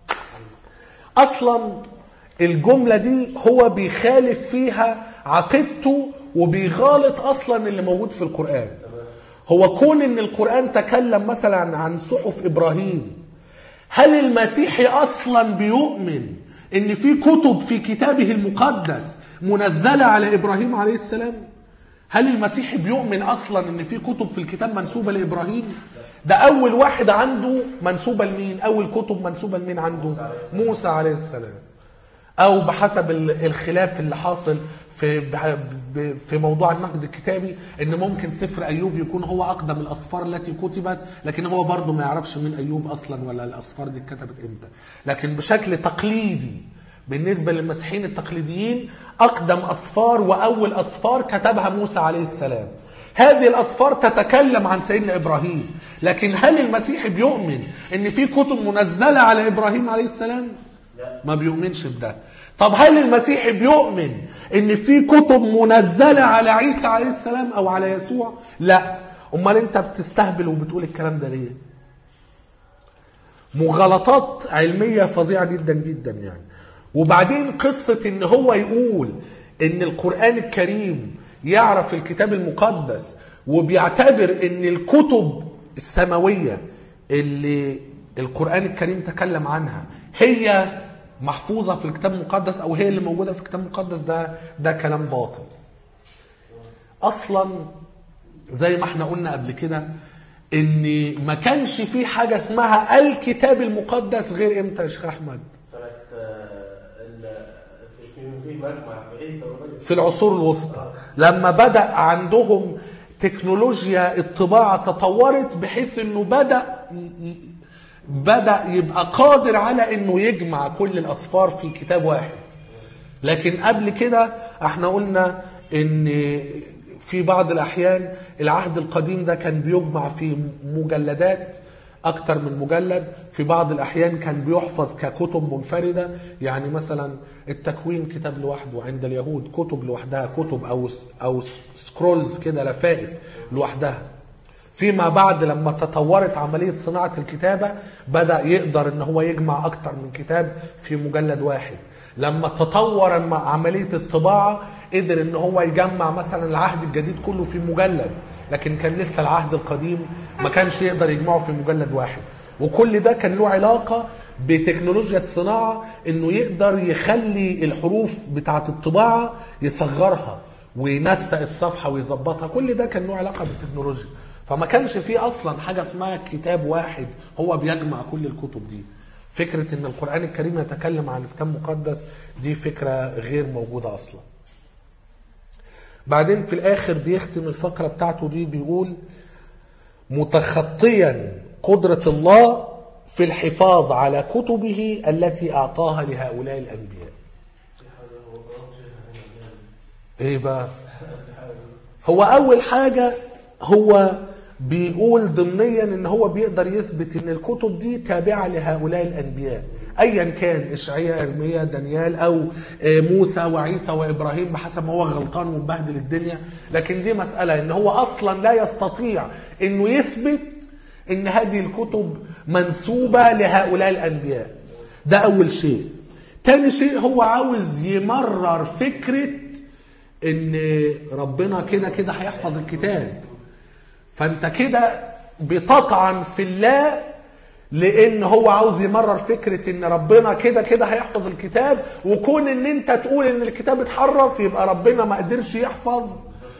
أصلا الجملة دي هو بيخالف فيها عقيدته وبيغالط أصلا اللي موجود في القرآن. هو كون ان القرآن تكلم مثلا عن صحف إبراهيم، هل المسيحي أصلا بيؤمن ان في كتب في كتابه المقدس منزلة على إبراهيم عليه السلام؟ هل المسيحي بيؤمن أصلا ان في كتب في الكتاب منسوبة لإبراهيم؟ ده أول واحد عنده منسوبة لمين؟ أول كتب منسوبة لمين عنده؟ موسى عليه السلام. أو بحسب الخلاف اللي حاصل في في موضوع النقد الكتابي ان ممكن سفر ايوب يكون هو اقدم الاسفار التي كتبت، لكن هو برضه ما يعرفش مين ايوب اصلا ولا الاسفار دي اتكتبت امتى. لكن بشكل تقليدي بالنسبه للمسيحيين التقليديين اقدم اسفار واول اسفار كتبها موسى عليه السلام. هذه الاسفار تتكلم عن سيدنا ابراهيم، لكن هل المسيحي بيؤمن ان في كتب منزله على ابراهيم عليه السلام؟ ما بيؤمنش بده. طب هل المسيحي بيؤمن ان في كتب منزلة على عيسى عليه السلام او على يسوع؟ لا. امال انت بتستهبل وبتقول الكلام ده ليه؟ مغالطات علمية فظيعة جدا جدا يعني. وبعدين قصة ان هو يقول ان القرآن الكريم يعرف الكتاب المقدس وبيعتبر ان الكتب السماوية اللي القرآن الكريم تكلم عنها هي محفوظة في الكتاب المقدس او هي اللي موجودة في الكتاب المقدس، ده ده كلام باطل. اصلا زي ما احنا قلنا قبل كده ان ما كانش في حاجة اسمها الكتاب المقدس غير امتى يا شيخ احمد؟ في العصور الوسطى، لما بدأ عندهم تكنولوجيا الطباعة تطورت بحيث انه بدأ بدأ يبقى قادر على انه يجمع كل الاسفار في كتاب واحد. لكن قبل كده احنا قلنا ان في بعض الاحيان العهد القديم ده كان بيجمع في مجلدات اكتر من مجلد، في بعض الاحيان كان بيحفظ ككتب منفردة. يعني مثلا التكوين كتاب لوحده عند اليهود، كتب لوحدها، كتب او او سكرولز كده، لفائف لوحدها. فيما بعد لما تطورت عملية صناعة الكتابة بدأ يقدر ان هو يجمع اكتر من كتاب في مجلد واحد. لما تطور عملية الطباعة قدر ان هو يجمع مثلا العهد الجديد كله في مجلد، لكن كان لسه العهد القديم ما كانش يقدر يجمعه في مجلد واحد. وكل ده كان له علاقة بتكنولوجيا الصناعة، انه يقدر يخلي الحروف بتاعة الطباعة يصغرها وينسق الصفحة ويظبطها. كل ده كان له علاقة بالتكنولوجيا. فما كانش فيه اصلا حاجة اسمها كتاب واحد هو بيجمع كل الكتب دي. فكرة ان القرآن الكريم يتكلم عن كتاب مقدس دي فكرة غير موجودة اصلا. بعدين في الاخر بيختم الفقرة بتاعته دي بيقول متخطيا قدرة الله في الحفاظ على كتبه التي اعطاها لهؤلاء الانبياء. ايه بقى؟ هو اول حاجة هو بيقول ضمنيا ان هو بيقدر يثبت ان الكتب دي تابعة لهؤلاء الانبياء، ايا كان اشعياء، ارميا، دانيال، او موسى وعيسى وابراهيم، بحسب ما هو غلطان ومبهدل الدنيا. لكن دي مسألة ان هو اصلا لا يستطيع انه يثبت ان هذه الكتب منسوبة لهؤلاء الانبياء. ده اول شيء. تاني شيء هو عاوز يمرر فكرة ان ربنا كده كده هيحفظ الكتاب. فانت كده بتطعن في الله، لان هو عاوز يمرر فكرة ان ربنا كده كده هيحفظ الكتاب، وكون ان انت تقول ان الكتاب اتحرف يبقى ربنا ما قدرش يحفظ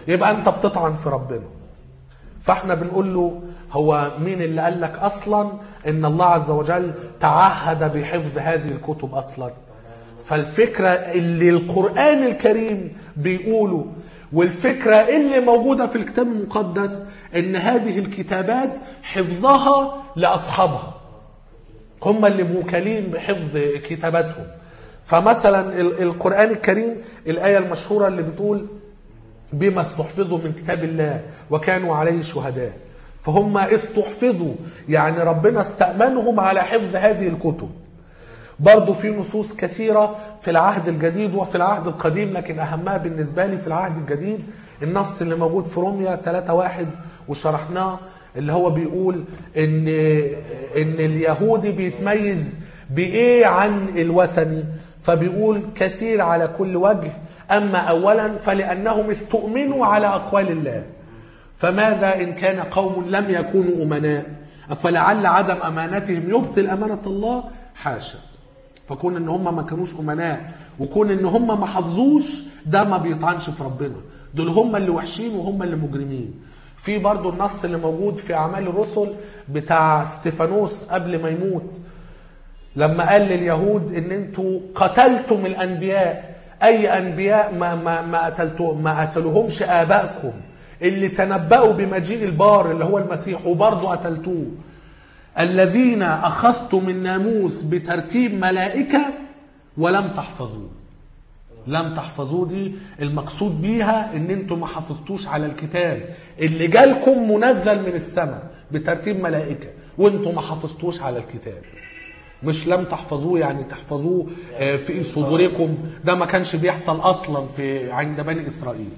يبقى انت بتطعن في ربنا. فاحنا بنقول له هو مين اللي قال لك اصلا ان الله عز وجل تعهد بحفظ هذه الكتب اصلا؟ فالفكرة اللي القرآن الكريم بيقوله والفكرة اللي موجودة في الكتاب المقدس ان هذه الكتابات حفظها لاصحابها، هم اللي موكلين بحفظ كتاباتهم. فمثلا القرآن الكريم الآية المشهورة اللي بتقول بما استحفظوا من كتاب الله وكانوا عليه شهداء، فهم استحفظوا يعني ربنا استأمنهم على حفظ هذه الكتب. برضو في نصوص كثيرة في العهد الجديد وفي العهد القديم، لكن أهمها بالنسبة لي في العهد الجديد النص اللي موجود في روميا ثلاثة واحد وشرحناه، اللي هو بيقول إن إن اليهودي بيتميز بإيه عن الوثني، فبيقول كثير على كل وجه، أما أولا فلأنهم استؤمنوا على أقوال الله، فماذا إن كان قوم لم يكونوا أمناء فلعل عدم أمانتهم يبطل أمانة الله؟ حاشا. فكون ان هم ما كانوش امناء وكون ان هم ما حافظوش ده ما بيطعنش في ربنا، دول هم اللي وحشين وهم اللي مجرمين. في برضو النص اللي موجود في اعمال الرسل بتاع ستيفانوس قبل ما يموت، لما قال لليهود ان انتوا قتلتم الانبياء، اي انبياء ما ما ما قتلتوا ما قتلوهمش ابائكم اللي تنبأوا بمجيء البار اللي هو المسيح وبرضو قتلتوه، الذين أخذتم الناموس بترتيب ملائكة ولم تحفظوه. لم تحفظوه دي المقصود بيها ان انتم ما حفظتوش على الكتاب اللي جالكم منزل من السماء بترتيب ملائكة وانتم ما حفظتوش على الكتاب. مش لم تحفظوه يعني تحفظوه في صدوركم، ده ما كانش بيحصل اصلا في عند بني اسرائيل.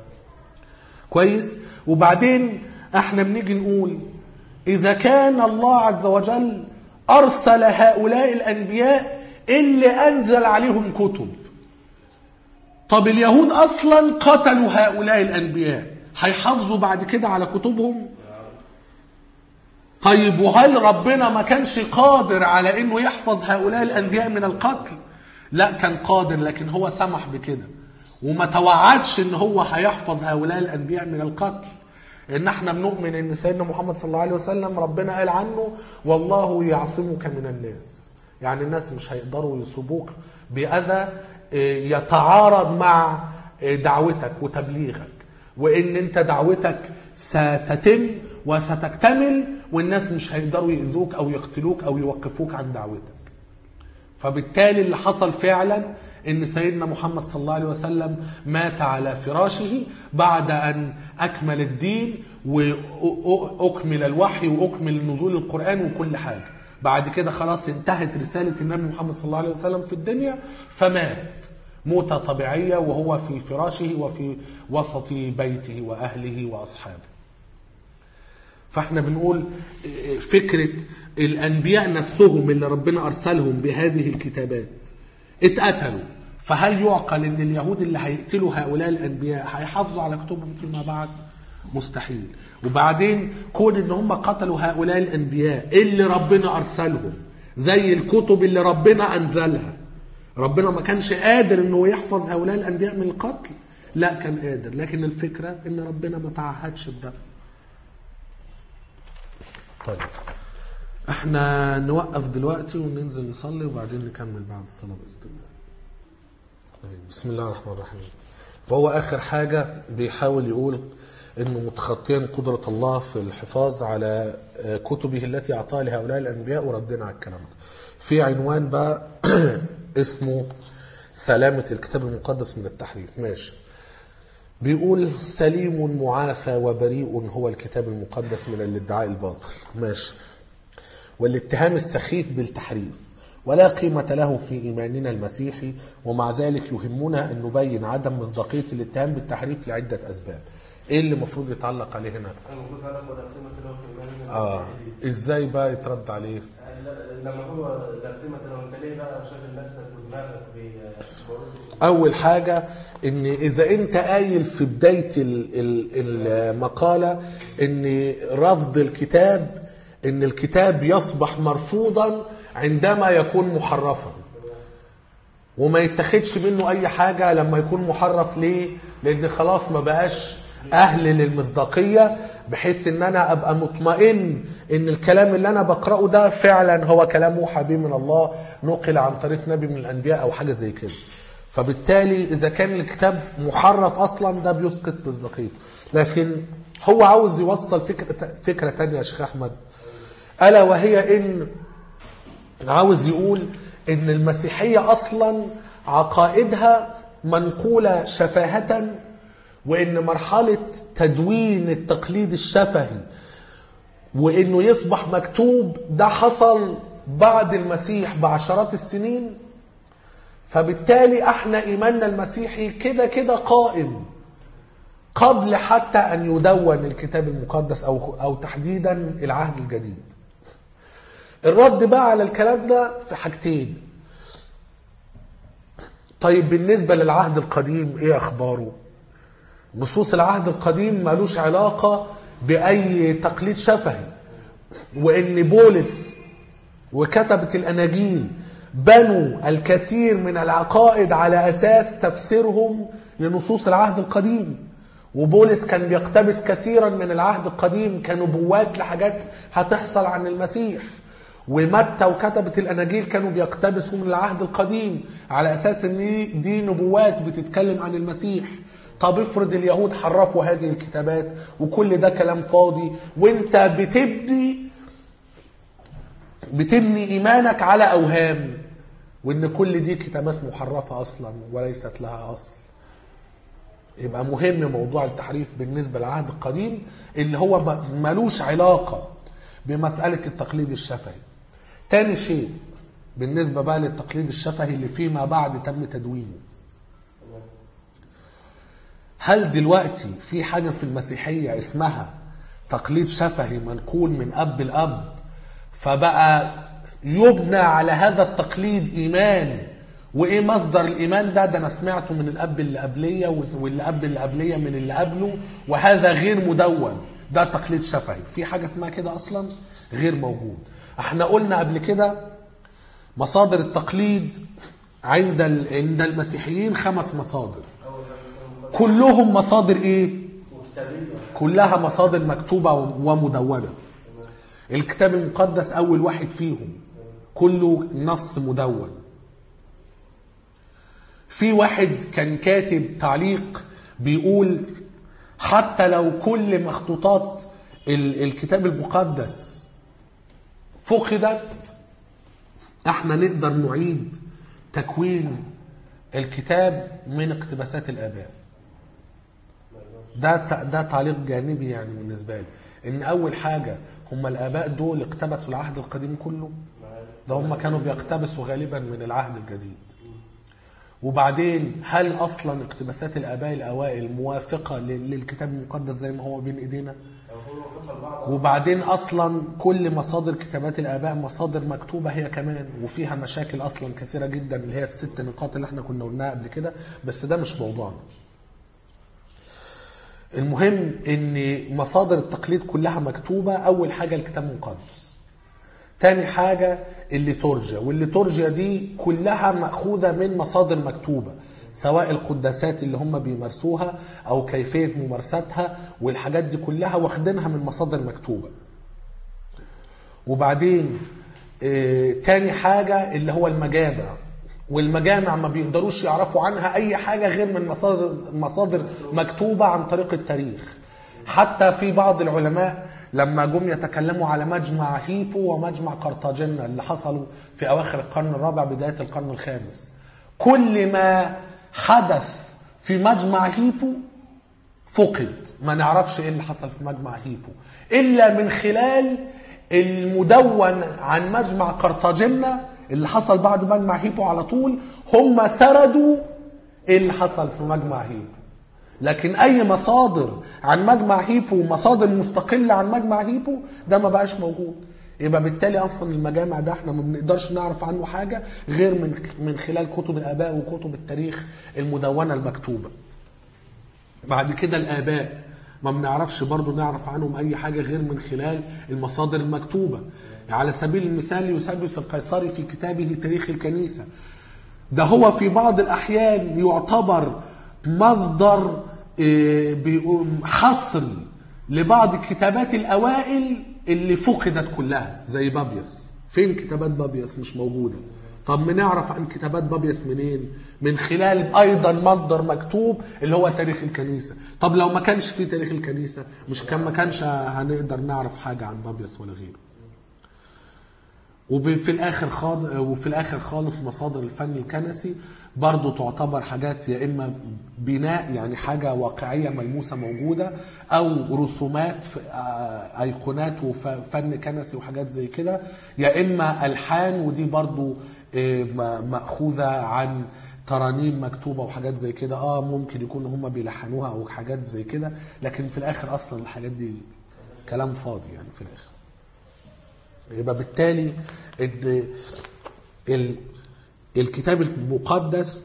كويس. وبعدين احنا بنيجي نقول إذا كان الله عز وجل أرسل هؤلاء الأنبياء اللي أنزل عليهم كتب، طب اليهود أصلا قتلوا هؤلاء الأنبياء، هيحافظوا بعد كده على كتبهم؟ طيب وهل ربنا ما كانش قادر على إنه يحفظ هؤلاء الأنبياء من القتل؟ لا كان قادر، لكن هو سمح بكده وما توعدش إن هو هيحفظ هؤلاء الأنبياء من القتل. ان احنا بنؤمن ان سيدنا محمد صلى الله عليه وسلم ربنا قال عنه والله يعصمك من الناس، يعني الناس مش هيقدروا يصيبوك بأذى يتعارض مع دعوتك وتبليغك، وان انت دعوتك ستتم وستكتمل والناس مش هيقدروا يؤذوك او يقتلوك او يوقفوك عن دعوتك. فبالتالي اللي حصل فعلا ان سيدنا محمد صلى الله عليه وسلم مات على فراشه بعد ان اكمل الدين واكمل الوحي واكمل نزول القرآن وكل حاجة. بعد كده خلاص انتهت رسالة النبي محمد صلى الله عليه وسلم في الدنيا، فمات موتة طبيعية وهو في فراشه وفي وسط بيته واهله واصحابه. فاحنا بنقول فكرة الانبياء نفسهم اللي ربنا ارسلهم بهذه الكتابات اتقتلوا، فهل يعقل ان اليهود اللي هيقتلوا هؤلاء الانبياء هيحافظوا على كتبهم فيما بعد؟ مستحيل. وبعدين كون ان هم قتلوا هؤلاء الانبياء اللي ربنا ارسلهم زي الكتب اللي ربنا انزلها، ربنا ما كانش قادر انه يحفظ هؤلاء الانبياء من القتل؟ لا كان قادر، لكن الفكرة ان ربنا ما تعهدش بده. طيب احنا نوقف دلوقتي وننزل نصلي وبعدين نكمل بعد الصلاة بإذن الله. طيب بسم الله الرحمن الرحيم. وهو آخر حاجة بيحاول يقول انه متخطيا قدرة الله في الحفاظ على كتبه التي اعطاها لهؤلاء الانبياء وردنا على الكلام ده. في عنوان بقى اسمه سلامة الكتاب المقدس من التحريف. ماشي. بيقول سليم معافى وبريء هو الكتاب المقدس من الادعاء الباطل. ماشي. والاتهام السخيف بالتحريف، ولا قيمة له في إيماننا المسيحي، ومع ذلك يهمنا أن نبين عدم مصداقية الاتهام بالتحريف لعدة أسباب. إيه اللي المفروض يتعلق عليه هنا؟ المفروض هذا ولا قيمة له في إيماننا آه. إزاي بقى يترد عليه؟ لما هو لا قيمة له، أنت ليه بقى شاغل نفسك ودماغك ب أول حاجة إن إذا أنت قايل في بداية المقالة إن رفض الكتاب، إن الكتاب يصبح مرفوضا عندما يكون محرفا وما يتخدش منه أي حاجة لما يكون محرف. ليه؟ لأن خلاص ما بقاش اهل للمصداقيه، بحيث ان انا ابقى مطمئن ان الكلام اللي انا بقراه ده فعلا هو كلام موحى به من الله، نقل عن طريق نبي من الانبياء او حاجه زي كده. فبالتالي اذا كان الكتاب محرف اصلا ده بيسقط مصداقيته. لكن هو عاوز يوصل فكره فكره تانية يا شيخ احمد، الا وهي ان عاوز يقول ان المسيحيه اصلا عقائدها منقوله شفاهه، وان مرحله تدوين التقليد الشفهي وانه يصبح مكتوب ده حصل بعد المسيح بعشرات السنين. فبالتالي احنا ايماننا المسيحي كده كده قائم قبل حتى ان يدون الكتاب المقدس او او تحديدا العهد الجديد. الرد بقى على الكلام ده في حاجتين. طيب بالنسبه للعهد القديم ايه اخباره؟ نصوص العهد القديم مالوش علاقه باي تقليد شفهي، وان بولس وكتبة الاناجيل بنوا الكثير من العقائد على اساس تفسيرهم لنصوص العهد القديم. وبولس كان بيقتبس كثيرا من العهد القديم كنبوات لحاجات هتحصل عن المسيح، ومتى وكتبة الاناجيل كانوا بيقتبسوا من العهد القديم على اساس ان دي نبوات بتتكلم عن المسيح. طب افرض اليهود حرفوا هذه الكتابات وكل ده كلام فاضي، وانت بتبني بتبني ايمانك على اوهام، وان كل دي كتابات محرفة اصلا وليست لها اصل. يبقى مهم موضوع التحريف بالنسبة للعهد القديم اللي هو ملوش علاقة بمسألة التقليد الشفهي. تاني شيء بالنسبة بقى للتقليد الشفهي اللي فيما بعد تم تدوينه، هل دلوقتي في حاجة في المسيحية اسمها تقليد شفهي منقول من أب الأب، فبقى يبنى على هذا التقليد إيمان؟ وإيه مصدر الإيمان ده؟ ده أنا سمعته من الأب اللي قبلية والأب اللي قبلية من اللي قبله، وهذا غير مدون، ده تقليد شفهي. في حاجة اسمها كده أصلا؟ غير موجود. احنا قلنا قبل كده مصادر التقليد عند عند المسيحيين خمس مصادر، كلهم مصادر ايه؟ كلها مصادر مكتوبة ومدونة. الكتاب المقدس اول واحد فيهم كله نص مدون. في واحد كان كاتب تعليق بيقول حتى لو كل مخطوطات الكتاب المقدس فقدت، احنا نقدر نعيد تكوين الكتاب من اقتباسات الآباء. ده ده تعليق جانبي يعني بالنسبة لي، ان اول حاجة هم الآباء دول اقتبسوا العهد القديم كله، ده هم كانوا بيقتبسوا غالبا من العهد الجديد. وبعدين هل اصلا اقتباسات الآباء الاوائل موافقة للكتاب المقدس زي ما هو بين ايدينا؟ وبعدين اصلا كل مصادر كتابات الآباء مصادر مكتوبة هي كمان، وفيها مشاكل اصلا كثيرة جدا اللي هي الست نقاط اللي احنا كنا قلناها قبل كده، بس ده مش موضوعنا. المهم ان مصادر التقليد كلها مكتوبة. اول حاجة الكتاب المقدس، تاني حاجة الليتورجيا، والليتورجيا دي كلها مأخوذة من مصادر مكتوبة، سواء القداسات اللي هم بيمارسوها او كيفية ممارستها، والحاجات دي كلها واخدينها من مصادر مكتوبة. وبعدين اه تاني حاجة اللي هو المجامع، والمجامع ما بيقدروش يعرفوا عنها اي حاجة غير من مصادر مصادر مكتوبة عن طريق التاريخ. حتى في بعض العلماء لما جم يتكلموا على مجمع هيبو ومجمع قرطاجنة اللي حصلوا في اواخر القرن الرابع بداية القرن الخامس، كل ما حدث في مجمع هيبو فقد، ما نعرفش ايه اللي حصل في مجمع هيبو الا من خلال المدون عن مجمع قرطاجنة اللي حصل بعد مجمع هيبو على طول. هم سردوا ايه اللي حصل في مجمع هيبو، لكن اي مصادر عن مجمع هيبو مصادر مستقلة عن مجمع هيبو ده ما بقاش موجود. يبقى بالتالي اصلا المجامع ده احنا ما بنقدرش نعرف عنه حاجة غير من من خلال كتب الآباء وكتب التاريخ المدونة المكتوبة. بعد كده الآباء ما بنعرفش برضو نعرف عنهم اي حاجة غير من خلال المصادر المكتوبة. على سبيل المثال يوسبيوس القيصري في كتابه تاريخ الكنيسة، ده هو في بعض الأحيان يعتبر مصدر إيه بيقوم حصري لبعض الكتابات الاوائل اللي فقدت كلها زي بابيس. فين كتابات بابيس؟ مش موجوده. طب بنعرف عن كتابات بابيس منين؟ من خلال ايضا مصدر مكتوب اللي هو تاريخ الكنيسه. طب لو ما كانش في تاريخ الكنيسه مش كان ما كانش هنقدر نعرف حاجه عن بابيس ولا غيره. وفي الاخر خالص وفي الاخر خالص مصادر الفن الكنسي برضو تعتبر حاجات يا اما بناء، يعني حاجه واقعيه ملموسه موجوده، او رسومات ايقونات وفن كنسي وحاجات زي كده، يا اما الحان ودي برضو ماخوذه عن ترانيم مكتوبه وحاجات زي كده. اه ممكن يكون هم بيلحنوها او حاجات زي كده، لكن في الاخر اصلا الحاجات دي كلام فاضي يعني في الاخر. يبقى بالتالي الكتاب المقدس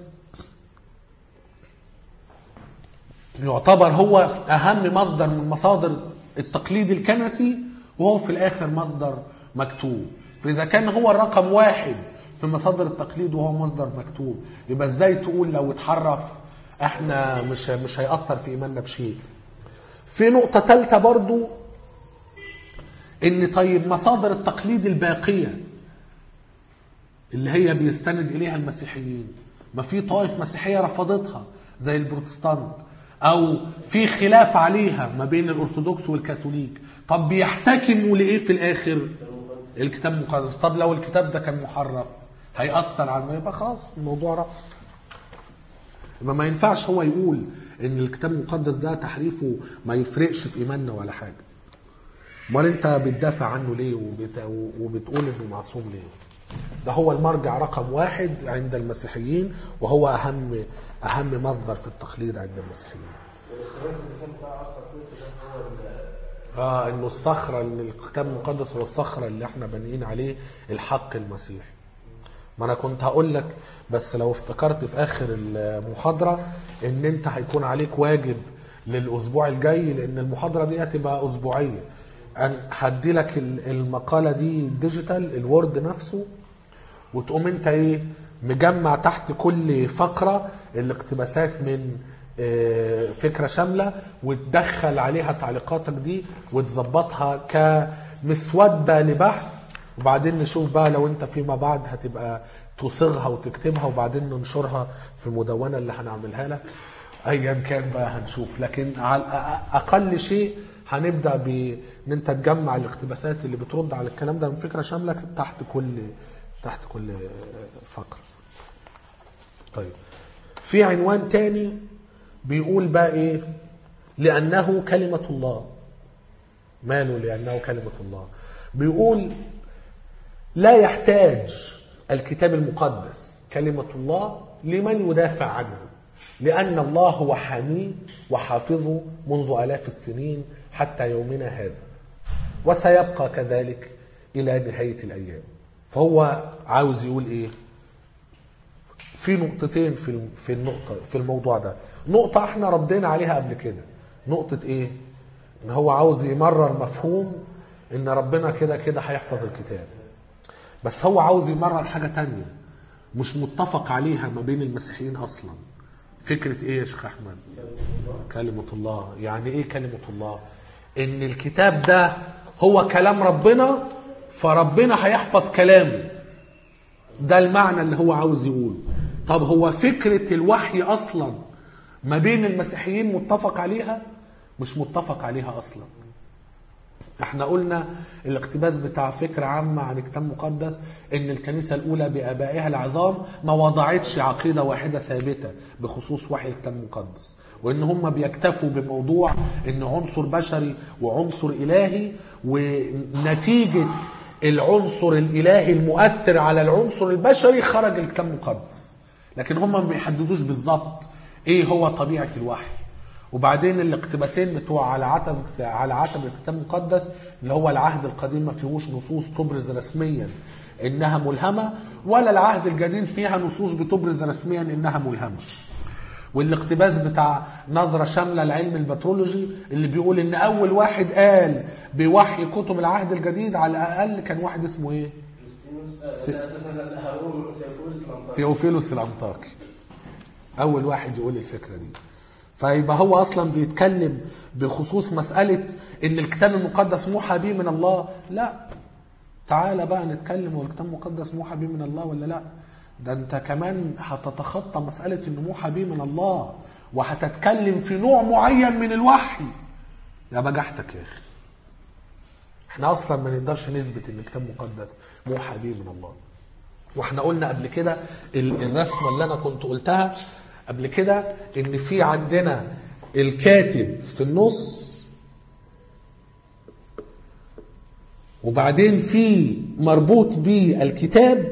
يعتبر هو أهم مصدر من مصادر التقليد الكنسي، وهو في الآخر مصدر مكتوب. فإذا كان هو الرقم واحد في مصادر التقليد وهو مصدر مكتوب، يبقى إزاي تقول لو اتحرف احنا مش مش هيأثر في إيماننا بشيء؟ في نقطة ثالثة برضو، ان طيب مصادر التقليد الباقية اللي هي بيستند اليها المسيحيين، ما في طائف مسيحية رفضتها زي البروتستانت، او في خلاف عليها ما بين الارثوذكس والكاثوليك. طب بيحتكموا لايه في الاخر؟ الكتاب المقدس. طب لو الكتاب ده كان محرف هيأثر على، يبقى خلاص الموضوع راح. يبقى ما ينفعش هو يقول ان الكتاب المقدس ده تحريفه ما يفرقش في ايماننا ولا حاجة. امال انت بتدافع عنه ليه وبت... وبتقول انه معصوم ليه؟ ده هو المرجع رقم واحد عند المسيحيين، وهو اهم اهم مصدر في التقليد عند المسيحيين. اه انه الصخره، ان الكتاب المقدس هو الصخره اللي احنا بانيين عليه الحق المسيحي. ما انا كنت هقول لك، بس لو افتكرت في اخر المحاضره ان انت هيكون عليك واجب للاسبوع الجاي، لان المحاضره دي هتبقى اسبوعيه. هدي لك المقاله دي ديجيتال الوورد نفسه، وتقوم انت ايه مجمع تحت كل فقره الاقتباسات من فكره شامله، وتدخل عليها تعليقاتك دي وتظبطها كمسوده لبحث. وبعدين نشوف بقى لو انت فيما بعد هتبقى تصيغها وتكتبها، وبعدين ننشرها في المدونه اللي هنعملها لك ايا كان بقى هنشوف. لكن على اقل شيء هنبدا بان انت تجمع الاقتباسات اللي بترد على الكلام ده من فكره شامله تحت كل تحت كل فقره. طيب في عنوان تاني بيقول بقى ايه؟ لانه كلمه الله. ماله لانه كلمه الله؟ بيقول لا يحتاج الكتاب المقدس كلمه الله لمن يدافع عنه، لأن الله هو حاميه وحافظه منذ آلاف السنين حتى يومنا هذا، وسيبقى كذلك إلى نهاية الأيام. فهو عاوز يقول إيه؟ في نقطتين في في النقطة في الموضوع ده. نقطة احنا ردينا عليها قبل كده. نقطة إيه؟ إن هو عاوز يمرر مفهوم إن ربنا كده كده هيحفظ الكتاب. بس هو عاوز يمرر حاجة تانية مش متفق عليها ما بين المسيحيين أصلاً. فكرة ايه يا شيخ احمد؟ كلمة الله. يعني ايه كلمة الله؟ ان الكتاب ده هو كلام ربنا، فربنا هيحفظ كلامه. ده المعنى اللي هو عاوز يقوله. طب هو فكرة الوحي اصلا ما بين المسيحيين متفق عليها؟ مش متفق عليها اصلا. احنا قلنا الاقتباس بتاع فكرة عامة عن الكتاب المقدس ان الكنيسة الاولى بابائها العظام ما وضعتش عقيدة واحدة ثابتة بخصوص وحي الكتاب المقدس، وان هم بيكتفوا بموضوع ان عنصر بشري وعنصر الهي، ونتيجة العنصر الالهي المؤثر على العنصر البشري خرج الكتاب المقدس. لكن هم ما بيحددوش بالظبط ايه هو طبيعة الوحي. وبعدين الاقتباسين بتوع على عتب على عتب الكتاب المقدس اللي هو العهد القديم ما فيهوش نصوص تبرز رسميا انها ملهمه، ولا العهد الجديد فيها نصوص بتبرز رسميا انها ملهمه. والاقتباس بتاع نظره شامله لعلم البترولوجي اللي بيقول ان اول واحد قال بوحي كتب العهد الجديد على الاقل كان واحد اسمه ايه؟ ثيوفيلوس الانطاكي. اول واحد يقول الفكره دي. فيبقى هو اصلا بيتكلم بخصوص مسألة ان الكتاب المقدس موحى به من الله؟ لا. تعالى بقى نتكلم هو الكتاب المقدس موحى به من الله ولا لا. ده انت كمان هتتخطى مسألة انه موحى به من الله وهتتكلم في نوع معين من الوحي. يا بجحتك يا اخي. احنا اصلا ما نقدرش نثبت ان الكتاب المقدس موحى به من الله. واحنا قلنا قبل كده الرسمة اللي انا كنت قلتها قبل كده ان في عندنا الكاتب في النص، وبعدين في مربوط بالكتاب،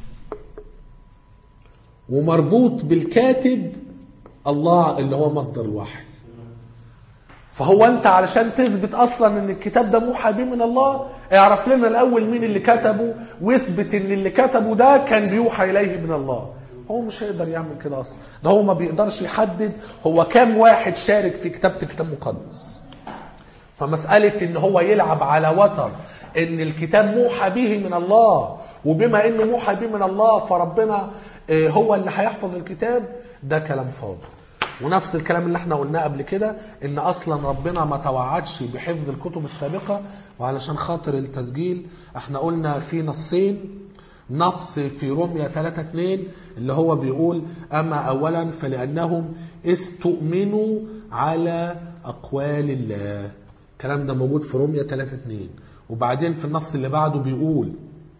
ومربوط بالكاتب الله اللي هو مصدر الوحي. فهو انت علشان تثبت اصلا ان الكتاب ده موحى به من الله اعرف لنا الاول مين اللي كتبه، واثبت ان اللي كتبه ده كان بيوحى اليه من الله. هو مش هيقدر يعمل كده اصلا. ده هو ما بيقدرش يحدد هو كام واحد شارك في كتابة الكتاب المقدس. فمسألة ان هو يلعب على وتر ان الكتاب موحى به من الله، وبما انه موحى به من الله فربنا هو اللي هيحفظ الكتاب، ده كلام فاضي. ونفس الكلام اللي احنا قلناه قبل كده ان اصلا ربنا ما توعدش بحفظ الكتب السابقة. وعلشان خاطر التسجيل احنا قلنا في نصين، نص في رومية ثلاثة اثنين اللي هو بيقول اما اولا فلانهم استؤمنوا على اقوال الله. الكلام ده موجود في رومية ثلاثة اثنين. وبعدين في النص اللي بعده بيقول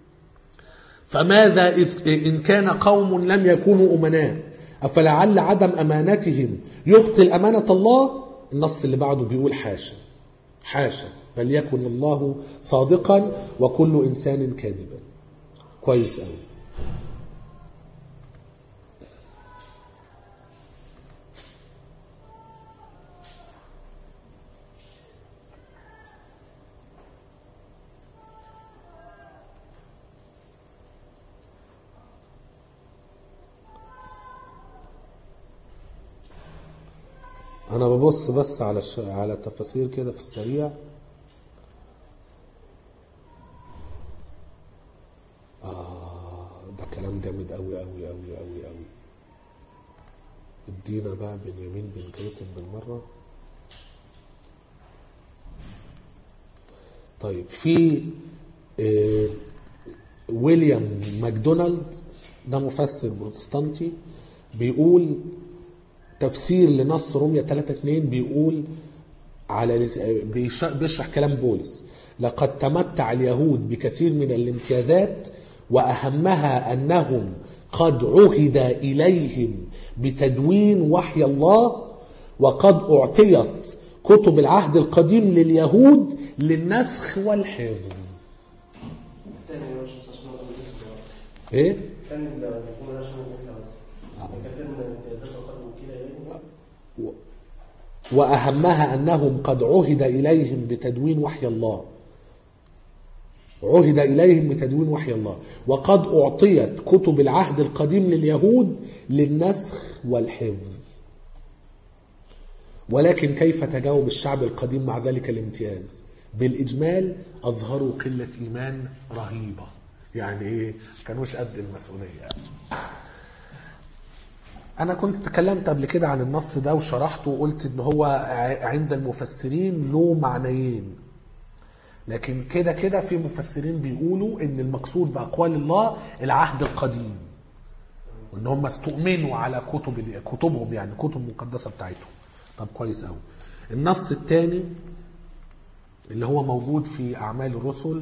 فماذا إن كان قوم لم يكونوا أمناء أفلعل عدم أمانتهم يبطل أمانة الله. النص اللي بعده بيقول حاشا حاشا بل يكن الله صادقا وكل إنسان كاذبا. كويس أوي. أنا ببص بس على الش... على التفاسير كده في السريع. آه ده كلام جامد أوي أوي أوي أوي أوي. ادينا بقى بنيامين بن جريتن بالمرة. طيب في آه ويليام ماكدونالد، ده مفسر بروتستانتي، بيقول تفسير لنص رومية ثلاثة اثنين، بيقول على بيشرح كلام بولس: لقد تمتع اليهود بكثير من الامتيازات وأهمها أنهم قد عهد إليهم بتدوين وحي الله، وقد أعطيت كتب العهد القديم لليهود للنسخ والحفظ. ايه؟ وأهمها أنهم قد عهد إليهم بتدوين وحي الله عهد إليهم بتدوين وحي الله وقد أعطيت كتب العهد القديم لليهود للنسخ والحفظ. ولكن كيف تجاوب الشعب القديم مع ذلك الامتياز؟ بالإجمال أظهروا قلة إيمان رهيبة. يعني إيه؟ كانوش قد المسؤولية. أنا كنت تكلمت قبل كده عن النص ده وشرحته وقلت إن هو عند المفسرين له معنيين، لكن كده كده في مفسرين بيقولوا إن المقصود بأقوال الله العهد القديم، وإن هم استؤمنوا على كتب كتبهم، يعني كتب المقدسة بتاعتهم. طب كويس أوي. النص الثاني اللي هو موجود في أعمال الرسل،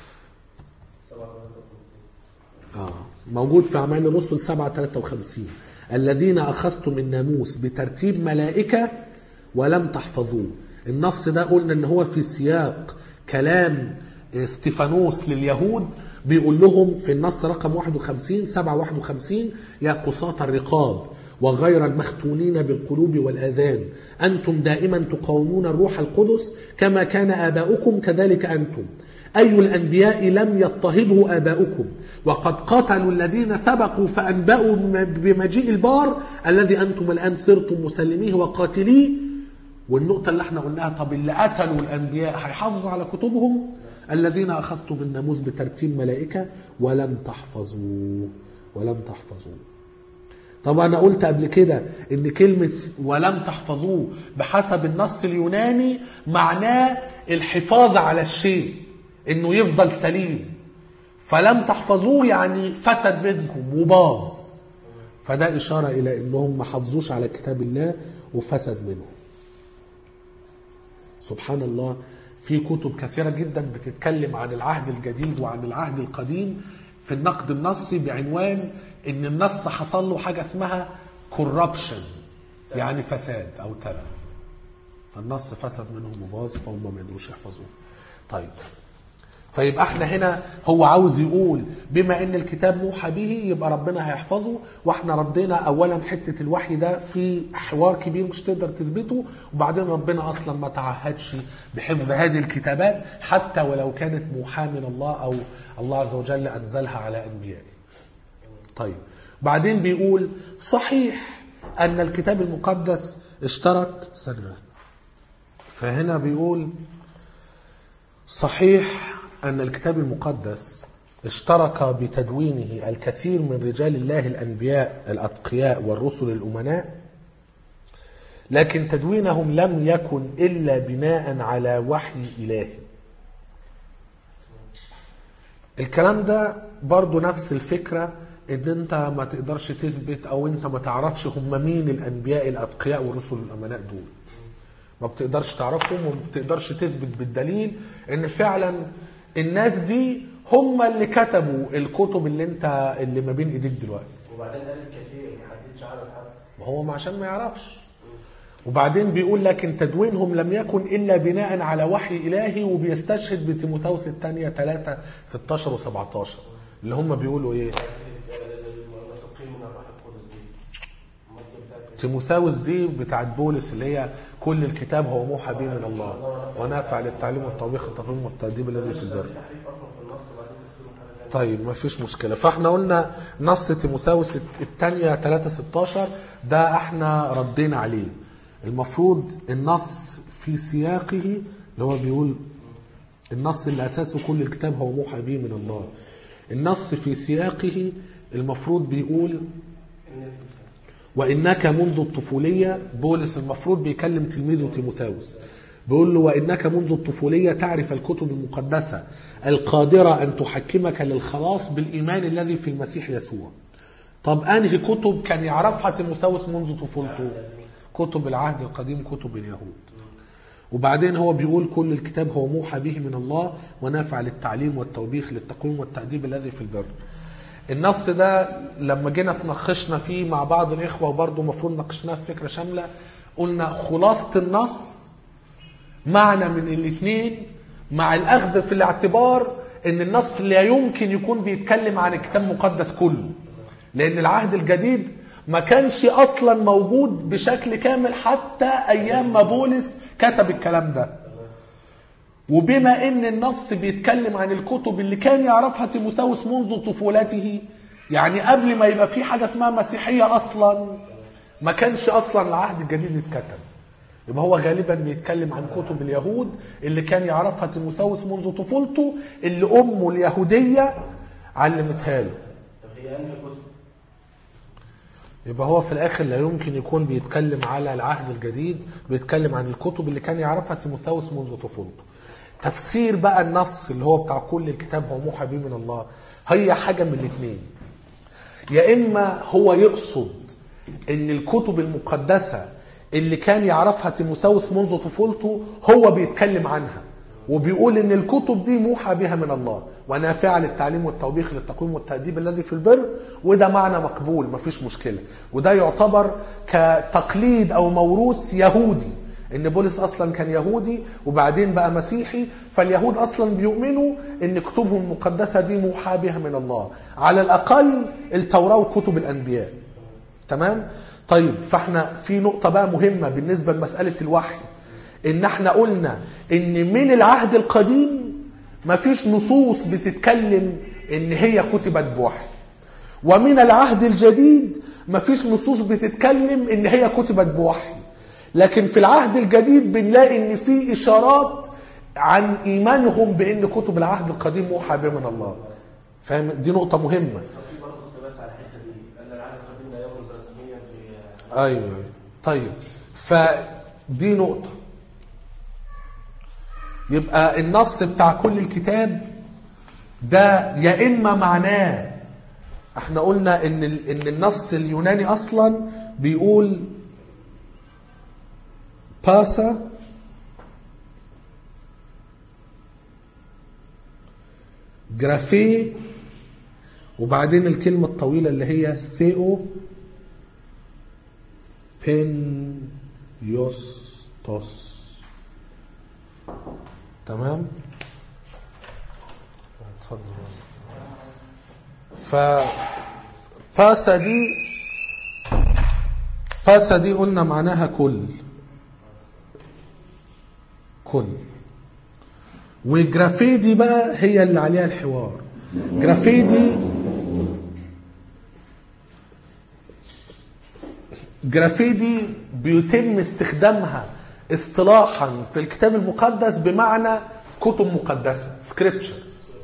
آه موجود في أعمال الرسل سبعة ثلاثة وخمسين: الذين أخذتم الناموس بترتيب ملائكة ولم تحفظوه. النص ده قلنا ان هو في سياق كلام استفانوس لليهود، بيقول لهم في النص رقم واحد وخمسين سبعة واحد وخمسين: يا قصاة الرقاب وغير المختونين بالقلوب والآذان، أنتم دائما تقاومون الروح القدس كما كان آباؤكم كذلك أنتم. أي الأنبياء لم يضطهده آباؤكم، وقد قتلوا الذين سبقوا فأنبأوا بمجيء البار الذي أنتم الآن صرتم مسلميه وقاتليه. والنقطة اللي احنا قلناها، طب اللي قتلوا الأنبياء هيحافظوا على كتبهم؟ الذين أخذتم بالناموس بترتيب ملائكة ولم تحفظوا ولم تحفظوا. طب انا قلت قبل كده ان كلمة ولم تحفظوه بحسب النص اليوناني معناه الحفاظ على الشيء، انه يفضل سليم. فلم تحفظوه يعني فسد منكم وباظ، فده اشارة الى انهم ما حافظوش على كتاب الله وفسد منهم. سبحان الله، في كتب كثيرة جدا بتتكلم عن العهد الجديد وعن العهد القديم في النقد النصي بعنوان ان النص حصل له حاجة اسمها corruption، يعني فساد او تلف، فالنص فسد منهم وباظ فهم ما يقدروش يحفظوه. طيب، فيبقى احنا هنا هو عاوز يقول بما ان الكتاب موحى به يبقى ربنا هيحفظه، واحنا ردينا اولا حتة الوحي ده في حوار كبير مش تقدر تثبته، وبعدين ربنا اصلا ما تعهدش بحفظ هذه الكتابات حتى ولو كانت موحى من الله او الله عز وجل انزلها على انبيائه. طيب، بعدين بيقول صحيح ان الكتاب المقدس اشترك سنة، فهنا بيقول صحيح أن الكتاب المقدس اشترك بتدوينه الكثير من رجال الله الأنبياء الأتقياء والرسل الأمناء، لكن تدوينهم لم يكن إلا بناء على وحي إلهي. الكلام ده برضو نفس الفكرة، ان انت ما تقدرش تثبت او انت ما تعرفش هم مين الأنبياء الأتقياء والرسل الأمناء دول، ما بتقدرش تعرفهم وما بتقدرش تثبت بالدليل ان فعلا الناس دي هم اللي كتبوا الكتب اللي انت اللي ما بين ايديك دلوقتي. وبعدين قال الكثير ما حدش عارف حد، ما هو عشان ما يعرفش. وبعدين بيقول لكن تدوينهم لم يكن الا بناء على وحي الهي، وبيستشهد بتيموثاوس الثانيه ثلاثة ستاشر وسبعتاشر اللي هم بيقولوا ايه؟ تيموثاوس دي بتاعت بولس اللي هي كل الكتاب هو موحى به من الله ونافع للتعليم والتوبيخ والتفهيم والتأديب الذي في البر. طيب ما فيش مشكلة. فاحنا قلنا نص تيموثاوس الثانية ثلاثة ستاشر ده احنا ردينا عليه. المفروض النص في سياقه اللي هو بيقول النص اللي أساسه كل الكتاب هو موحى به من الله، النص في سياقه المفروض بيقول وإنك منذ الطفولية. بولس المفروض بيكلم تلميذه تيموثاوس بيقول له وإنك منذ الطفولية تعرف الكتب المقدسة القادرة أن تحكمك للخلاص بالإيمان الذي في المسيح يسوع. طب أنهي كتب كان يعرفها تيموثاوس منذ طفولته؟ كتب العهد القديم، كتب اليهود. وبعدين هو بيقول كل الكتاب هو موحى به من الله ونافع للتعليم والتوبيخ للتقويم والتأديب الذي في البر. النص ده لما جينا تناقشنا فيه مع بعض الإخوة وبرضه المفروض ناقشناه في فكرة شاملة، قلنا خلاصة النص معنى من الاثنين مع الأخذ في الاعتبار ان النص لا يمكن يكون بيتكلم عن الكتاب المقدس كله، لأن العهد الجديد ما كانش أصلا موجود بشكل كامل حتى أيام ما بولس كتب الكلام ده. وبما ان النص بيتكلم عن الكتب اللي كان يعرفها تيموثاوس منذ طفولته، يعني قبل ما يبقى في حاجة اسمها مسيحية اصلا ما كانش اصلا العهد الجديد اتكتب، يبقى هو غالبا بيتكلم عن كتب اليهود اللي كان يعرفها تيموثاوس منذ طفولته اللي امه اليهودية علمتها له. يبقى هو في الاخر لا يمكن يكون بيتكلم على العهد الجديد، بيتكلم عن الكتب اللي كان يعرفها تيموثاوس منذ طفولته. تفسير بقى النص اللي هو بتاع كل الكتاب هو موحى به من الله هي حاجة من الاثنين، يا إما هو يقصد إن الكتب المقدسة اللي كان يعرفها تيموثاوس منذ طفولته هو بيتكلم عنها وبيقول إن الكتب دي موحى بها من الله ونافعة للتعليم والتوبيخ للتقويم والتأديب الذي في البر، وده معنى مقبول مفيش مشكلة، وده يعتبر كتقليد أو موروث يهودي، ان بولس اصلا كان يهودي وبعدين بقى مسيحي، فاليهود اصلا بيؤمنوا ان كتبهم المقدسة دي موحى بها من الله، على الاقل التوراة وكتب الانبياء. تمام؟ طيب فاحنا في نقطة بقى مهمة بالنسبة لمسألة الوحي، ان احنا قلنا ان من العهد القديم مفيش نصوص بتتكلم ان هي كتبت بوحي، ومن العهد الجديد مفيش نصوص بتتكلم ان هي كتبت بوحي، لكن في العهد الجديد بنلاقي ان في اشارات عن ايمانهم بان كتب العهد القديم موحى به من الله. فاهم؟ دي نقطة مهمة. في برضه اقتباس على الحته دي، ان العهد القديم لا يبرز رسميا ايوه ايوه. طيب فدي نقطة. يبقى النص بتاع كل الكتاب ده يا اما معناه، احنا قلنا ان ان النص اليوناني اصلا بيقول باسا جرافي وبعدين الكلمة الطويلة اللي هي ثيو بينيوستوس. تمام. اتفضل. ف باسا دي باسا دي قلنا معناها كل كل وجرافي دي بقى هي اللي عليها الحوار. جرافي دي جرافي دي بيتم استخدامها اصطلاحا في الكتاب المقدس بمعنى كتب مقدسة سكريبتشر.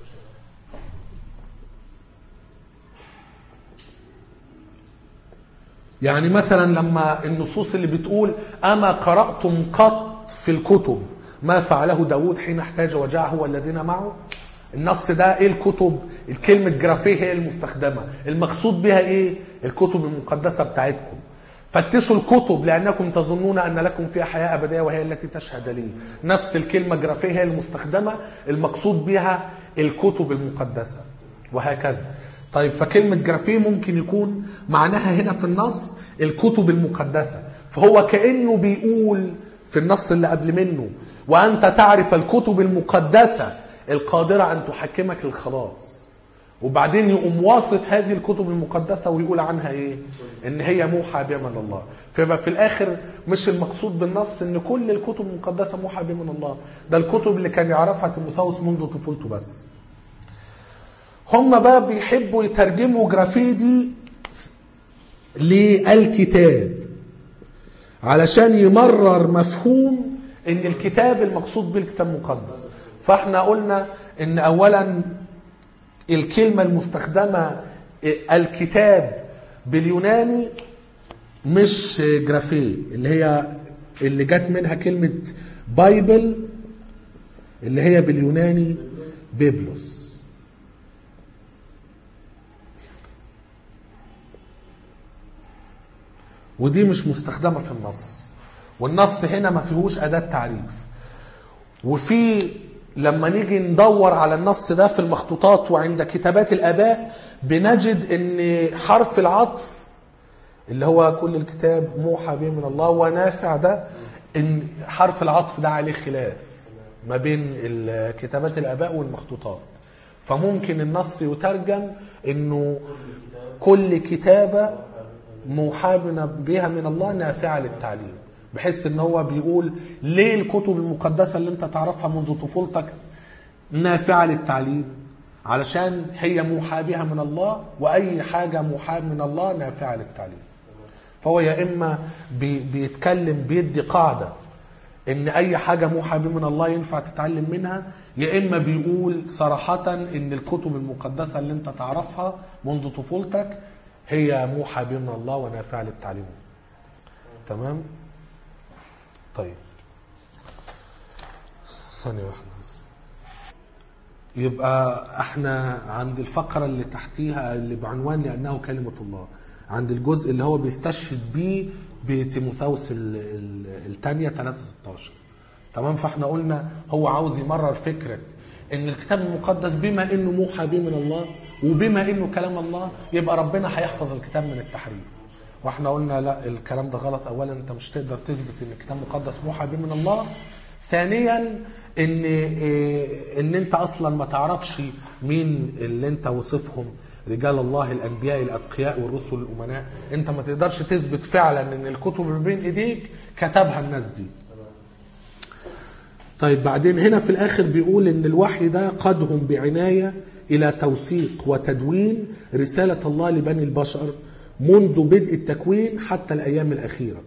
يعني مثلا لما النصوص اللي بتقول أما قرأتم قط في الكتب ما فعله داود حين احتاج وجاعه والذين معه، النص ده ايه الكتب؟ الكلمة جرافيه هي المستخدمة، المقصود بها ايه؟ الكتب المقدسة بتاعتكم. فتشوا الكتب لأنكم تظنون أن لكم فيها حياة أبدية وهي التي تشهد لي. نفس الكلمة جرافيه هي المستخدمة، المقصود بها الكتب المقدسة وهكذا. طيب فكلمة جرافيه ممكن يكون معناها هنا في النص الكتب المقدسة، فهو كأنه بيقول في النص اللي قبل منه وأنت تعرف الكتب المقدسة القادرة أن تحكمك للخلاص، وبعدين يقوم واصف هذه الكتب المقدسة ويقول عنها إيه؟ إن هي موحى بها من الله. فيبقى في الآخر مش المقصود بالنص إن كل الكتب المقدسة موحى بها من الله، ده الكتب اللي كان يعرفها تيموثاوس منذ طفولته بس. هم بقى بيحبوا يترجموا جرافيدي للكتاب علشان يمرر مفهوم ان الكتاب المقصود بالكتاب المقدس. فاحنا قلنا ان اولا الكلمة المستخدمة الكتاب باليوناني مش جرافيه، اللي هي اللي جت منها كلمة بايبل اللي هي باليوناني بيبلوس. ودي مش مستخدمة في النص، والنص هنا ما فيهوش أداة تعريف. وفي لما نيجي ندور على النص ده في المخطوطات وعند كتابات الآباء بنجد ان حرف العطف اللي هو كل الكتاب موحى به من الله ونافع، ده ان حرف العطف ده عليه خلاف ما بين كتابات الآباء والمخطوطات. فممكن النص يترجم انه كل كتابة موحى بها من الله نافعة للتعليم، بحيث ان هو بيقول ليه الكتب المقدسة اللي انت تعرفها منذ طفولتك نافعة للتعليم؟ علشان هي موحى بها من الله، واي حاجة موحى من الله نافعة للتعليم. فهو يا اما بي بيتكلم بيدي قاعدة ان اي حاجة موحى بها من الله ينفع تتعلم منها، يا اما بيقول صراحة ان الكتب المقدسة اللي انت تعرفها منذ طفولتك هي موحى بها من الله ونافعة للتعليم. تمام؟ طيب ثانية واحدة. يبقى احنا عند الفقرة اللي تحتيها اللي بعنوان لأنه كلمة الله، عند الجزء اللي هو بيستشهد بيه بتيموثاوس الثانية ثلاثة ستاشر. تمام؟ فاحنا قلنا هو عاوز يمرر فكرة ان الكتاب المقدس بما انه موحى به من الله وبما انه كلام الله يبقى ربنا هيحفظ الكتاب من التحريف. واحنا قلنا لا، الكلام ده غلط. اولا انت مش تقدر تثبت ان الكتاب المقدس موحى به من الله. ثانيا ان ان انت اصلا ما تعرفش مين اللي انت وصفهم رجال الله الانبياء الاتقياء والرسل الامناء. انت ما تقدرش تثبت فعلا ان الكتب اللي بين ايديك كتبها الناس دي. طيب بعدين هنا في الاخر بيقول ان الوحي ده قادهم بعناية الى توثيق وتدوين رسالة الله لبني البشر منذ بدء التكوين حتى الايام الاخيرة.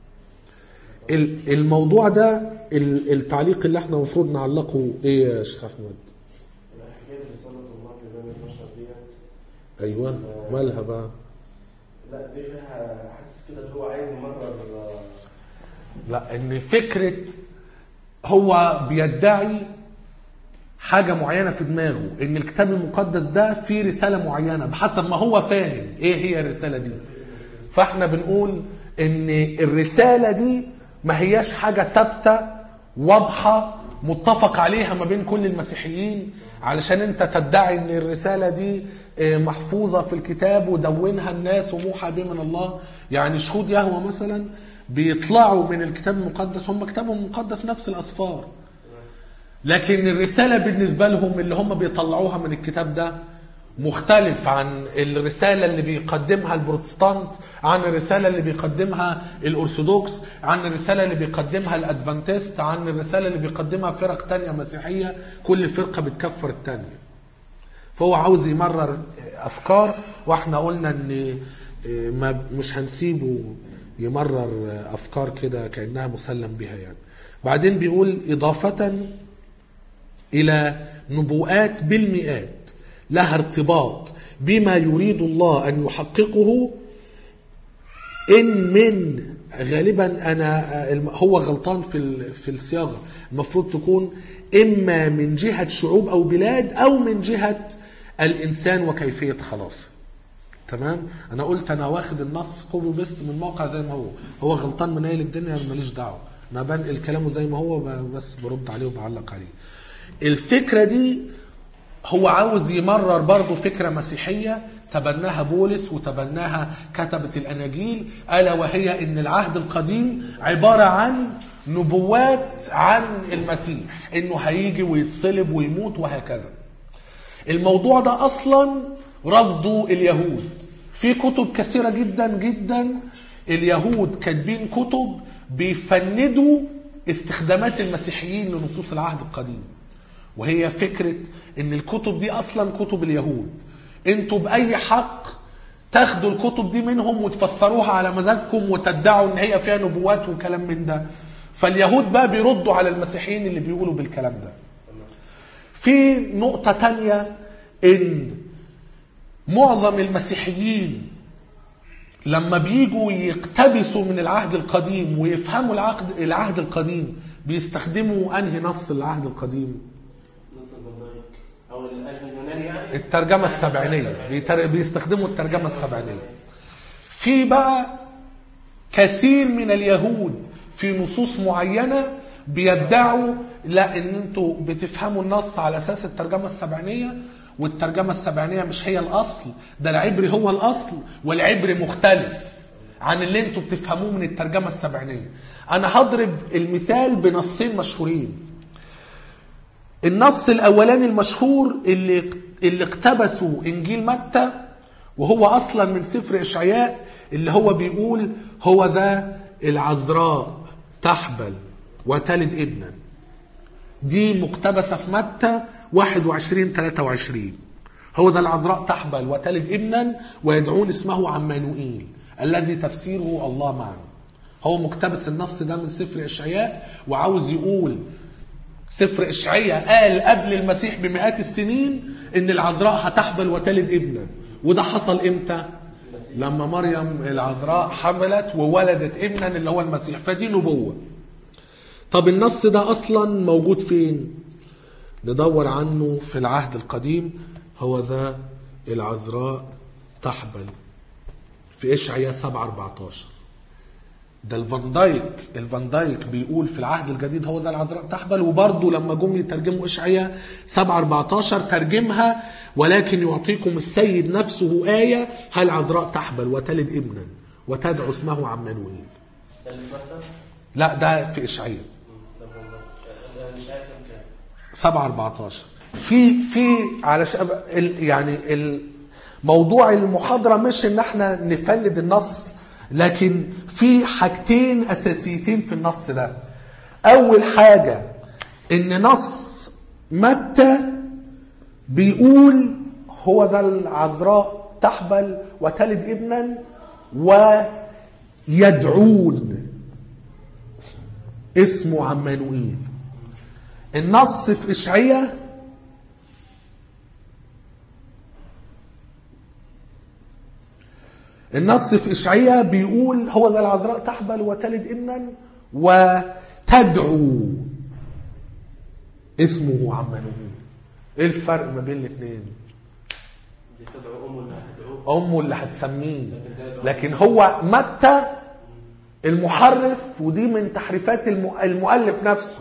الموضوع ده التعليق اللي احنا المفروض نعلقه ايه يا شيخ احمد؟ حكايه رساله الله لبني البشر ديت. ايوه مالها بقى؟ لا دي فيها حاسس كده اللي هو عايز يمرر. لا، ان فكرة هو بيدعي حاجة معينة في دماغه، ان الكتاب المقدس ده فيه رسالة معينة بحسب ما هو فاهم ايه هي الرسالة دي. فاحنا بنقول ان الرسالة دي ما هياش حاجة ثابتة واضحة متفق عليها ما بين كل المسيحيين علشان انت تدعي ان الرسالة دي محفوظة في الكتاب ودونها الناس وموحى به من الله. يعني شهود يهوه مثلا بيطلعوا من الكتاب المقدس، هم كتابهم المقدس نفس الأسفار، لكن الرسالة بالنسبة لهم اللي هم بيطلعوها من الكتاب ده مختلف عن الرسالة اللي بيقدمها البروتستانت، عن الرسالة اللي بيقدمها الأرثوذكس، عن الرسالة اللي بيقدمها الأدفانتست، عن الرسالة اللي بيقدمها فرق تانية مسيحية. كل فرقة بتكفر التانية. فهو عاوز يمرر أفكار، واحنا قلنا ان ما مش هنسيبه يمرر أفكار كده كأنها مسلم بها يعني. بعدين بيقول إضافة إلى نبوءات بالمئات لها ارتباط بما يريد الله أن يحققه، إن من غالبا أنا هو غلطان في في الصياغة، المفروض تكون إما من جهة شعوب أو بلاد أو من جهة الإنسان وكيفية خلاصه. تمام؟ أنا قلت أنا واخد النص كوبي بيست من موقع زي ما هو، هو غلطان من أيل الدنيا ماليش دعوة، أنا بنقل كلامه زي ما هو بس برد عليه وبعلق عليه. الفكرة دي هو عاوز يمرر برضو فكرة مسيحية تبناها بولس وتبناها كتبة الأناجيل، ألا وهي إن العهد القديم عبارة عن نبوات عن المسيح، إنه هيجي ويتصلب ويموت وهكذا. الموضوع ده أصلا رفضوا اليهود في كتب كثيرة جدا جدا. اليهود كاتبين كتب بيفندوا استخدامات المسيحيين لنصوص العهد القديم، وهي فكرة ان الكتب دي اصلا كتب اليهود، انتوا باي حق تاخدوا الكتب دي منهم وتفسروها على مزاجكم وتدعوا ان هي فيها نبوات وكلام من ده. فاليهود بقى بيردوا على المسيحيين اللي بيقولوا بالكلام ده. في نقطة تانية، ان معظم المسيحيين لما بيجوا يقتبسوا من العهد القديم ويفهموا العهد, العهد القديم بيستخدموا انهي نص العهد القديم؟ او اليوناني يعني الترجمة السبعينية، بيستخدموا الترجمة السبعينية. في بقى كثير من اليهود في نصوص معينة بيدعوا لا ان انتوا بتفهموا النص على اساس الترجمة السبعينية، والترجمة السبعينية مش هي الاصل، ده العبري هو الاصل، والعبري مختلف عن اللي انتوا بتفهموه من الترجمة السبعينية. انا هضرب المثال بنصين مشهورين. النص الاولاني المشهور اللي اللي اقتبسوا انجيل متى، وهو اصلا من سفر اشعياء، اللي هو بيقول هو ذا العذراء تحبل وتلد ابنا. دي مقتبسة في متى واحد وعشرين ثلاثة وعشرين. هو ذا العذراء تحبل وتلد ابنا ويدعون اسمه عمانوئيل الذي تفسيره الله معنا. هو مقتبس النص ده من سفر اشعياء، وعاوز يقول سفر اشعياء قال قبل المسيح بمئات السنين ان العذراء هتحبل وتلد ابنا، وده حصل امتى؟ لما مريم العذراء حملت وولدت ابنا اللي هو المسيح، فدي نبوة. طب النص ده اصلا موجود فين؟ ندور عنه في العهد القديم. هو ذا العذراء تحبل في اشعياء سبعة أربعتاشر. ده الفان دايك الفان دايك بيقول في العهد الجديد هو ذا العذراء تحبل، وبرضه لما جم يترجموا اشعياء سبعة أربعتاشر ترجمها ولكن يعطيكم السيد نفسه آية هل عذراء تحبل وتلد ابنا وتدعو اسمه عمانوئيل. لا ده في اشعياء سبعة أربعتاشر. في في على يعني الموضوع المحاضرة مش ان احنا نفند النص، لكن في حاجتين اساسيتين في النص ده. اول حاجة ان نص متى بيقول هو ذا العذراء تحبل وتلد ابنا ويدعون اسمه عمانوئيل. النص في اشعياء النص في إشعياء بيقول هو ذا العذراء تحبل وتلد ابنا وتدعو اسمه عمانوئيل. ايه الفرق ما بين الاثنين؟ تدعو امه اللي هتدعوه، امه اللي هتسميه. لكن هو متى المحرف، ودي من تحريفات المؤلف نفسه،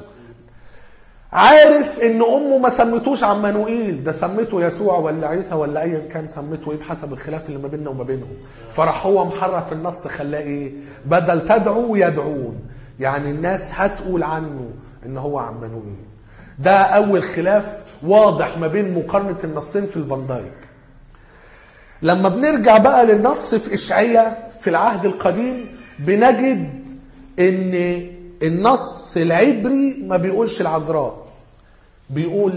عارف ان امه ما سميتوش عمانوئيل، ده سميته يسوع ولا عيسى ولا ايا كان سميته ايه بحسب الخلاف اللي ما بيننا وما بينهم. فراح هو محرف النص خلاه ايه؟ بدل تدعو يدعون، يعني الناس هتقول عنه ان هو عمانوئيل. ده اول خلاف واضح ما بين مقارنة النصين في الفان دايك. لما بنرجع بقى للنص في إشعياء في العهد القديم بنجد ان النص العبري ما بيقولش العذراء، بيقول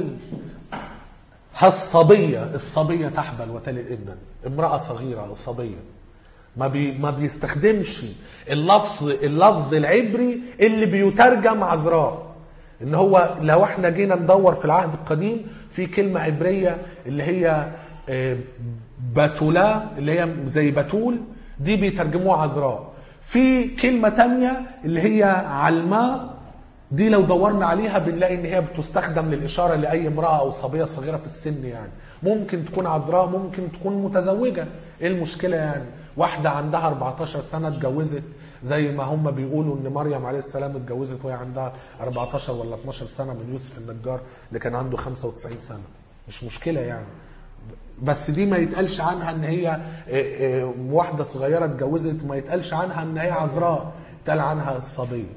هالصبية، الصبية تحبل وتلد ابنا، امرأة صغيرة الصبية. ما بي ما بيستخدمش اللفظ اللفظ العبري اللي بيترجم عذراء. ان هو لو احنا جينا ندور في العهد القديم في كلمة عبرية اللي هي بتولا، اللي هي زي بتول، دي بيترجموها عذراء. في كلمة تانية اللي هي علماء، دي لو دورنا عليها بنلاقي ان هي بتستخدم للإشارة لأي امرأة أو صبية صغيرة في السن، يعني ممكن تكون عذراء ممكن تكون متزوجة. ايه المشكلة يعني؟ واحدة عندها أربعتاشر سنة اتجوزت، زي ما هم بيقولوا ان مريم عليه السلام اتجوزت وهي عندها أربعتاشر ولا اتناشر سنة من يوسف النجار اللي كان عنده خمسة وتسعين سنة، مش مشكلة يعني. بس دي ما يتقالش عنها ان هي واحدة صغيرة اتجوزت، ما يتقالش عنها ان هي عذراء، يتقال عنها الصبية.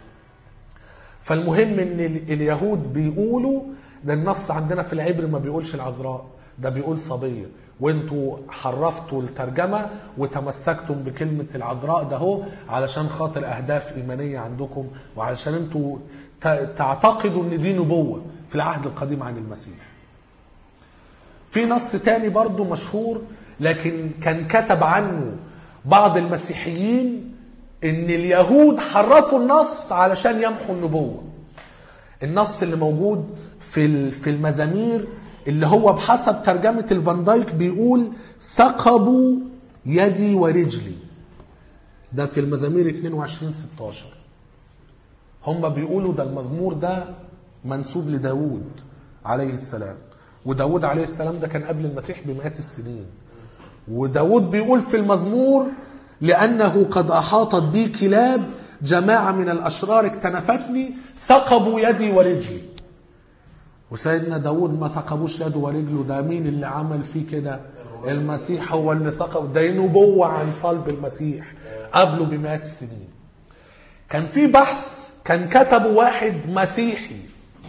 فالمهم ان اليهود بيقولوا ده النص عندنا في العبر ما بيقولش العذراء، ده بيقول صبية، وانتوا حرفتوا الترجمة وتمسكتم بكلمة العذراء ده هو علشان خاطر اهداف ايمانية عندكم، وعلشان انتوا تعتقدوا ان دي نبوة في العهد القديم عن المسيح. في نص تاني برضو مشهور لكن كان كتب عنه بعض المسيحيين ان اليهود حرفوا النص علشان يمحوا النبوة. النص اللي موجود في في المزامير اللي هو بحسب ترجمة الفان دايك بيقول ثقبوا يدي ورجلي، ده في المزامير اتنين وعشرين ستاشر. هم بيقولوا ده المزمور ده منسوب لداود عليه السلام، وداود عليه السلام ده كان قبل المسيح بمئات السنين. وداود بيقول في المزمور لأنه قد أحاطت بي كلاب، جماعة من الأشرار اكتنفتني، ثقبوا يدي ورجلي. وسيدنا داود ما ثقبوش يده ورجله، ده مين اللي عمل فيه كده؟ المسيح هو اللي ثقب، ده نبوة عن صلب المسيح قبله بمئات السنين. كان في بحث كان كتبه واحد مسيحي،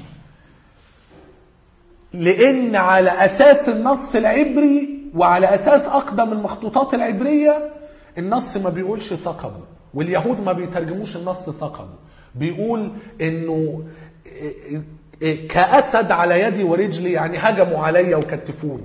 لأن على أساس النص العبري وعلى أساس أقدم المخطوطات العبرية النص ما بيقولش ثقبه، واليهود ما بيترجموش النص ثقبه، بيقول إنه كأسد على يدي ورجلي، يعني هجموا عليا وكتفوني،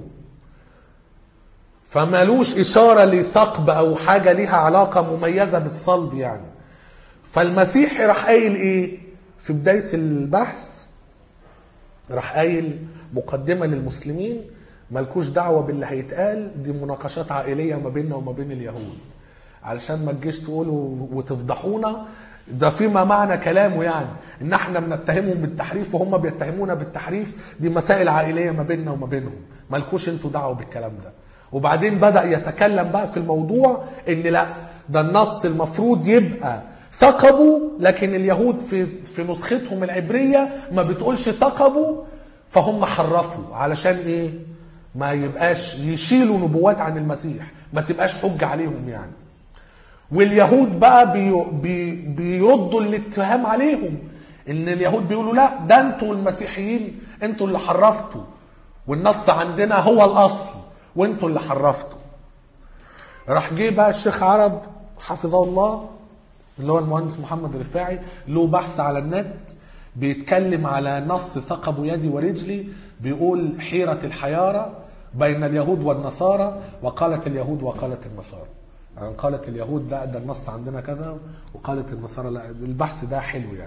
فمالوش إشارة لثقب أو حاجة لها علاقة مميزة بالصلب يعني. فالمسيحي راح قايل إيه في بداية البحث؟ راح قايل مقدمة للمسلمين، مالكوش دعوة باللي هيتقال، دي مناقشات عائلية ما بيننا وما بين اليهود، علشان ما تجيش تقولوا وتفضحونا. ده فيما معنى كلامه يعني ان احنا بنتهمهم بالتحريف وهم بيتهمونا بالتحريف، دي مسائل عائلية ما بيننا وما بينهم، مالكوش انتوا دعوة بالكلام ده. وبعدين بدأ يتكلم بقى في الموضوع ان لا، ده النص المفروض يبقى ثقبوا، لكن اليهود في في نسختهم العبرية ما بتقولش ثقبوا، فهم حرفوا علشان ايه؟ ما يبقاش يشيلوا نبوات عن المسيح، ما تبقاش حجة عليهم يعني. واليهود بقى بي بي بيردوا الاتهام عليهم، ان اليهود بيقولوا لا، ده انتوا المسيحيين انتوا اللي حرفتوا، والنص عندنا هو الاصل وانتوا اللي حرفتوا. راح جه بقى الشيخ عرب حفظه الله اللي هو المهندس محمد رفاعي، له بحث على النت بيتكلم على نص ثقبوا يدي ورجلي، بيقول حيرة الحيارة بين اليهود والنصارى، وقالت اليهود وقالت النصارى. يعني قالت اليهود لا، ده النص عندنا كذا، وقالت النصارى لا. البحث ده حلو يعني،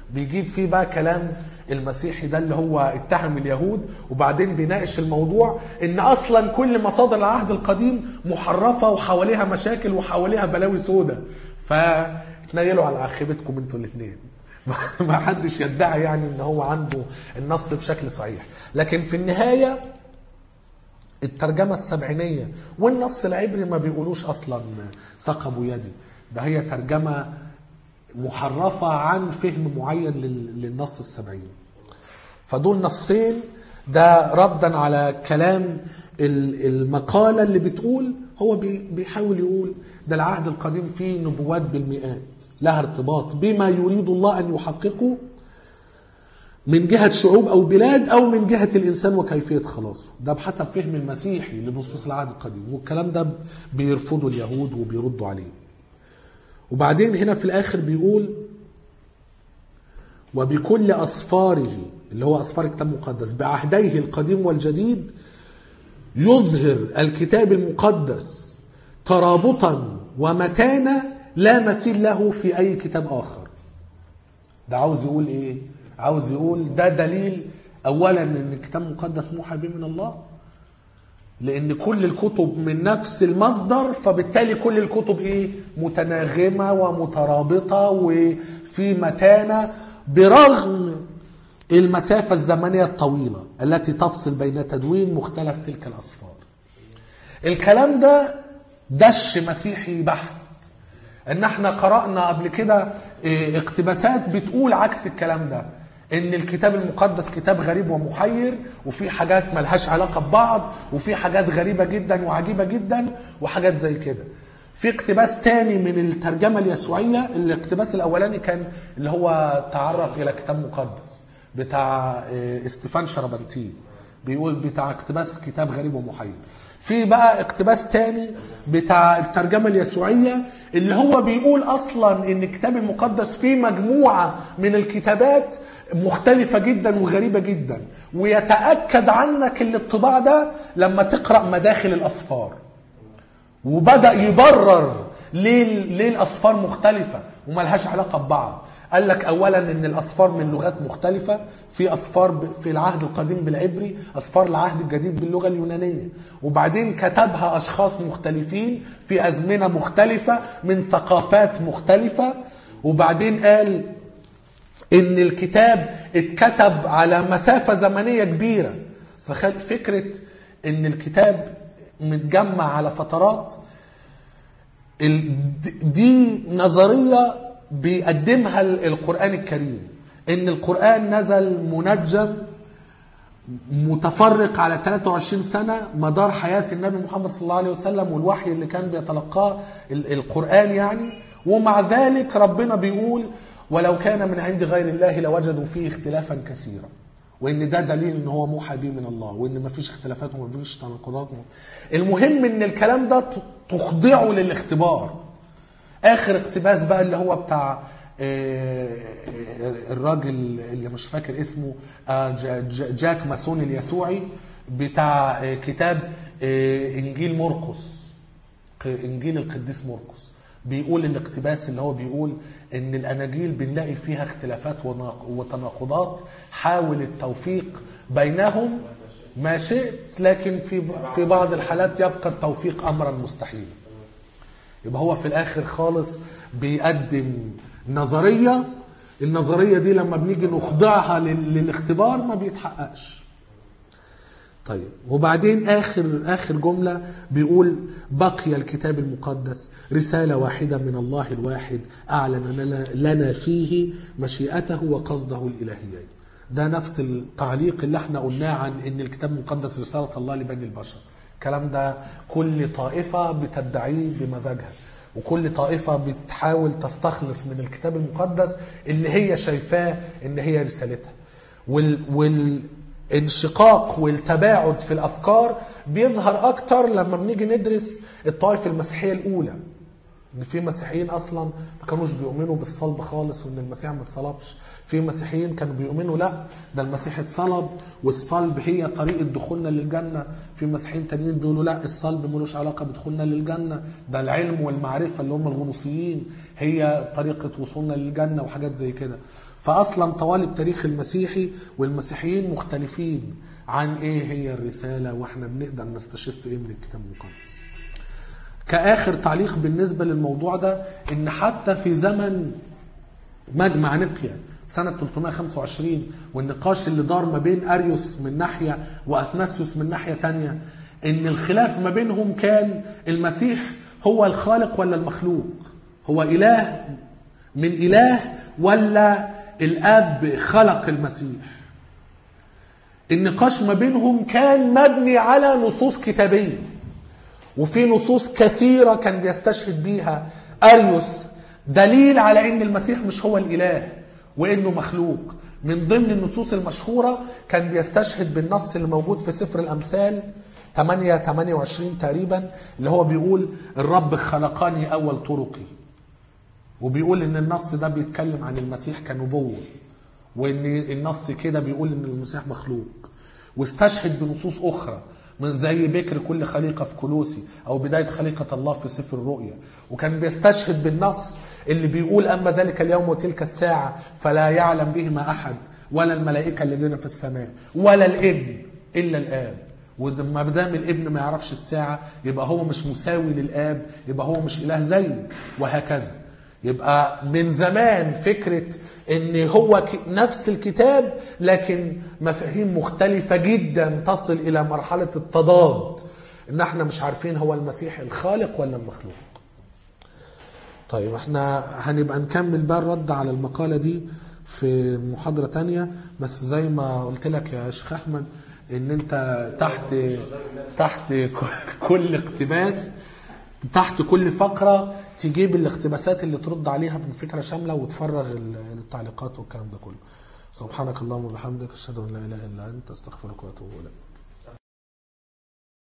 بيجيب فيه بقى كلام المسيحي ده اللي هو اتهم اليهود، وبعدين بيناقش الموضوع ان اصلا كل مصادر العهد القديم محرفة وحواليها مشاكل وحواليها بلاوي سودة، فتنيلوا على عخبتكم انتوا الاثنين. ما حدش يدعي يعني ان هو عنده النص بشكل صحيح. لكن في النهاية الترجمة السبعينية والنص العبري ما بيقولوش اصلا ثقبوا يدي، ده هي ترجمة محرفة عن فهم معين للنص السبعين. فدول نصين، ده ردا على كلام المقالة اللي بتقول هو بيحاول يقول ده العهد القديم فيه نبوات بالمئات لها ارتباط بما يريد الله أن يحققه من جهة شعوب أو بلاد أو من جهة الإنسان وكيفية خلاصه. ده بحسب فهم المسيحي لنصوص العهد القديم، والكلام ده بيرفضوا اليهود وبيردوا عليه. وبعدين هنا في الآخر بيقول وبكل أصفاره اللي هو أصفار الكتاب المقدس بعهديه القديم والجديد يظهر الكتاب المقدس ترابطا ومتانة لا مثيل له في أي كتاب آخر. ده عاوز يقول إيه؟ عاوز يقول ده دليل أولا أن الكتاب المقدس موحى به من الله، لأن كل الكتب من نفس المصدر، فبالتالي كل الكتب إيه؟ متناغمة ومترابطة وفي متانة برغم المسافة الزمنية الطويلة التي تفصل بين تدوين مختلف تلك الأصفار. الكلام ده دش مسيحي بحت، ان احنا قرأنا قبل كده اقتباسات بتقول عكس الكلام ده، ان الكتاب المقدس كتاب غريب ومحير وفي حاجات ملهاش علاقة ببعض وفي حاجات غريبة جدا وعجيبة جدا وحاجات زي كده. في اقتباس تاني من الترجمة اليسوعية، الاقتباس الاولاني كان اللي هو تعرف الى كتاب مقدس بتاع استيفان شربنتين، بيقول بتاع اقتباس كتاب غريب ومحير. في بقى اقتباس تاني بتاع الترجمة اليسوعية اللي هو بيقول اصلا ان الكتاب المقدس فيه مجموعة من الكتابات مختلفة جدا وغريبة جدا، ويتأكد عنك الانطباع ده لما تقرأ مداخل الأصفار. وبدأ يبرر ليه, ليه الأصفار مختلفة وملهاش علاقة ببعض. قال لك أولا إن الأصفار من لغات مختلفة، في أصفار في العهد القديم بالعبري، أصفار العهد الجديد باللغة اليونانية، وبعدين كتبها أشخاص مختلفين في أزمنة مختلفة من ثقافات مختلفة. وبعدين قال إن الكتاب اتكتب على مسافة زمنية كبيرة. فكرة إن الكتاب متجمع على فترات دي نظرية بيقدمها القرآن الكريم، إن القرآن نزل منجم متفرق على ثلاثة وعشرين سنة مدار حياة النبي محمد صلى الله عليه وسلم والوحي اللي كان بيتلقاه القرآن يعني. ومع ذلك ربنا بيقول ولو كان من عند غير الله لوجدوا فيه اختلافا كثيرا، وان ده دليل ان هو موحى به من الله وان مفيش اختلافات ومفيش تناقضات. المهم ان الكلام ده تخضعه للاختبار. اخر اقتباس بقى اللي هو بتاع الراجل اللي مش فاكر اسمه، جاك ماسون اليسوعي، بتاع كتاب انجيل مرقس، انجيل القديس مرقس. بيقول الاقتباس اللي هو بيقول ان الاناجيل بنلاقي فيها اختلافات وتناقضات، حاول التوفيق بينهم ما شئت، لكن في في بعض الحالات يبقى التوفيق امرا مستحيلا. يبقى هو في الاخر خالص بيقدم نظرية، النظرية دي لما بنيجي نخضعها للاختبار ما بيتحققش. طيب وبعدين آخر آخر جملة بيقول بقي الكتاب المقدس رسالة واحدة من الله الواحد أعلن لنا فيه مشيئته وقصده الإلهيين. ده نفس التعليق اللي احنا قلناه عن ان الكتاب المقدس رسالة الله لبني البشر. الكلام ده كل طائفة بتدعيه بمزاجها، وكل طائفة بتحاول تستخلص من الكتاب المقدس اللي هي شايفاه ان هي رسالتها. وال, وال الانشقاق والتباعد في الأفكار بيظهر أكتر لما بنيجي ندرس الطائفة المسيحية الأولى. إن في مسيحيين أصلا ما كانوش بيؤمنوا بالصلب خالص وإن المسيح ما اتصلبش. في مسيحيين كانوا بيؤمنوا لا ده المسيح اتصلب والصلب هي طريقة دخولنا للجنة. في مسيحيين تانيين بيقولوا لا الصلب ملوش علاقة بدخولنا للجنة، ده العلم والمعرفة اللي هم الغنوصيين هي طريقة وصولنا للجنة وحاجات زي كده. فأصلا طوال التاريخ المسيحي والمسيحيين مختلفين عن ايه هي الرسالة، واحنا بنقدر نستشف ايه من الكتاب المقدس. كآخر تعليق بالنسبة للموضوع ده، ان حتى في زمن مجمع نقيا سنة ثلاثمائة وخمسة وعشرين والنقاش اللي دار ما بين أريوس من ناحية وأثناسيوس من ناحية تانية، ان الخلاف ما بينهم كان المسيح هو الخالق ولا المخلوق، هو إله من إله ولا الآب خلق المسيح. النقاش ما بينهم كان مبني على نصوص كتابية، وفي نصوص كثيرة كان بيستشهد بيها أريوس دليل على ان المسيح مش هو الإله وانه مخلوق. من ضمن النصوص المشهورة كان بيستشهد بالنص اللي موجود في سفر الأمثال ثمانية ثمانية وعشرين تقريبا، اللي هو بيقول الرب خلقني أول طرقي، وبيقول ان النص ده بيتكلم عن المسيح كنبوة، وان النص كده بيقول ان المسيح مخلوق. واستشهد بنصوص اخرى من زي بكر كل خليقة في كولوسي او بداية خليقة الله في سفر الرؤيا. وكان بيستشهد بالنص اللي بيقول اما ذلك اليوم وتلك الساعة فلا يعلم بهما احد ولا الملائكة الذين في السماء ولا الابن الا الاب. وما دام الابن ما يعرفش الساعة يبقى هو مش مساوي للاب، يبقى هو مش اله زيه، وهكذا. يبقى من زمان فكرة ان هو نفس الكتاب لكن مفاهيم مختلفة جدا تصل الى مرحلة التضاد، ان احنا مش عارفين هو المسيح الخالق ولا المخلوق. طيب احنا هنبقى نكمل بقى الرد على المقالة دي في محاضرة تانية، بس زي ما قلت لك يا شيخ احمد ان انت تحت تحت كل اقتباس، تحت كل فقرة تجيب الاقتباسات اللي ترد عليها بفكرة شاملة وتفرغ التعليقات والكلام ده كله. سبحانك اللهم وبحمدك اشهد ان لا اله الا انت استغفرك واتوب اليك.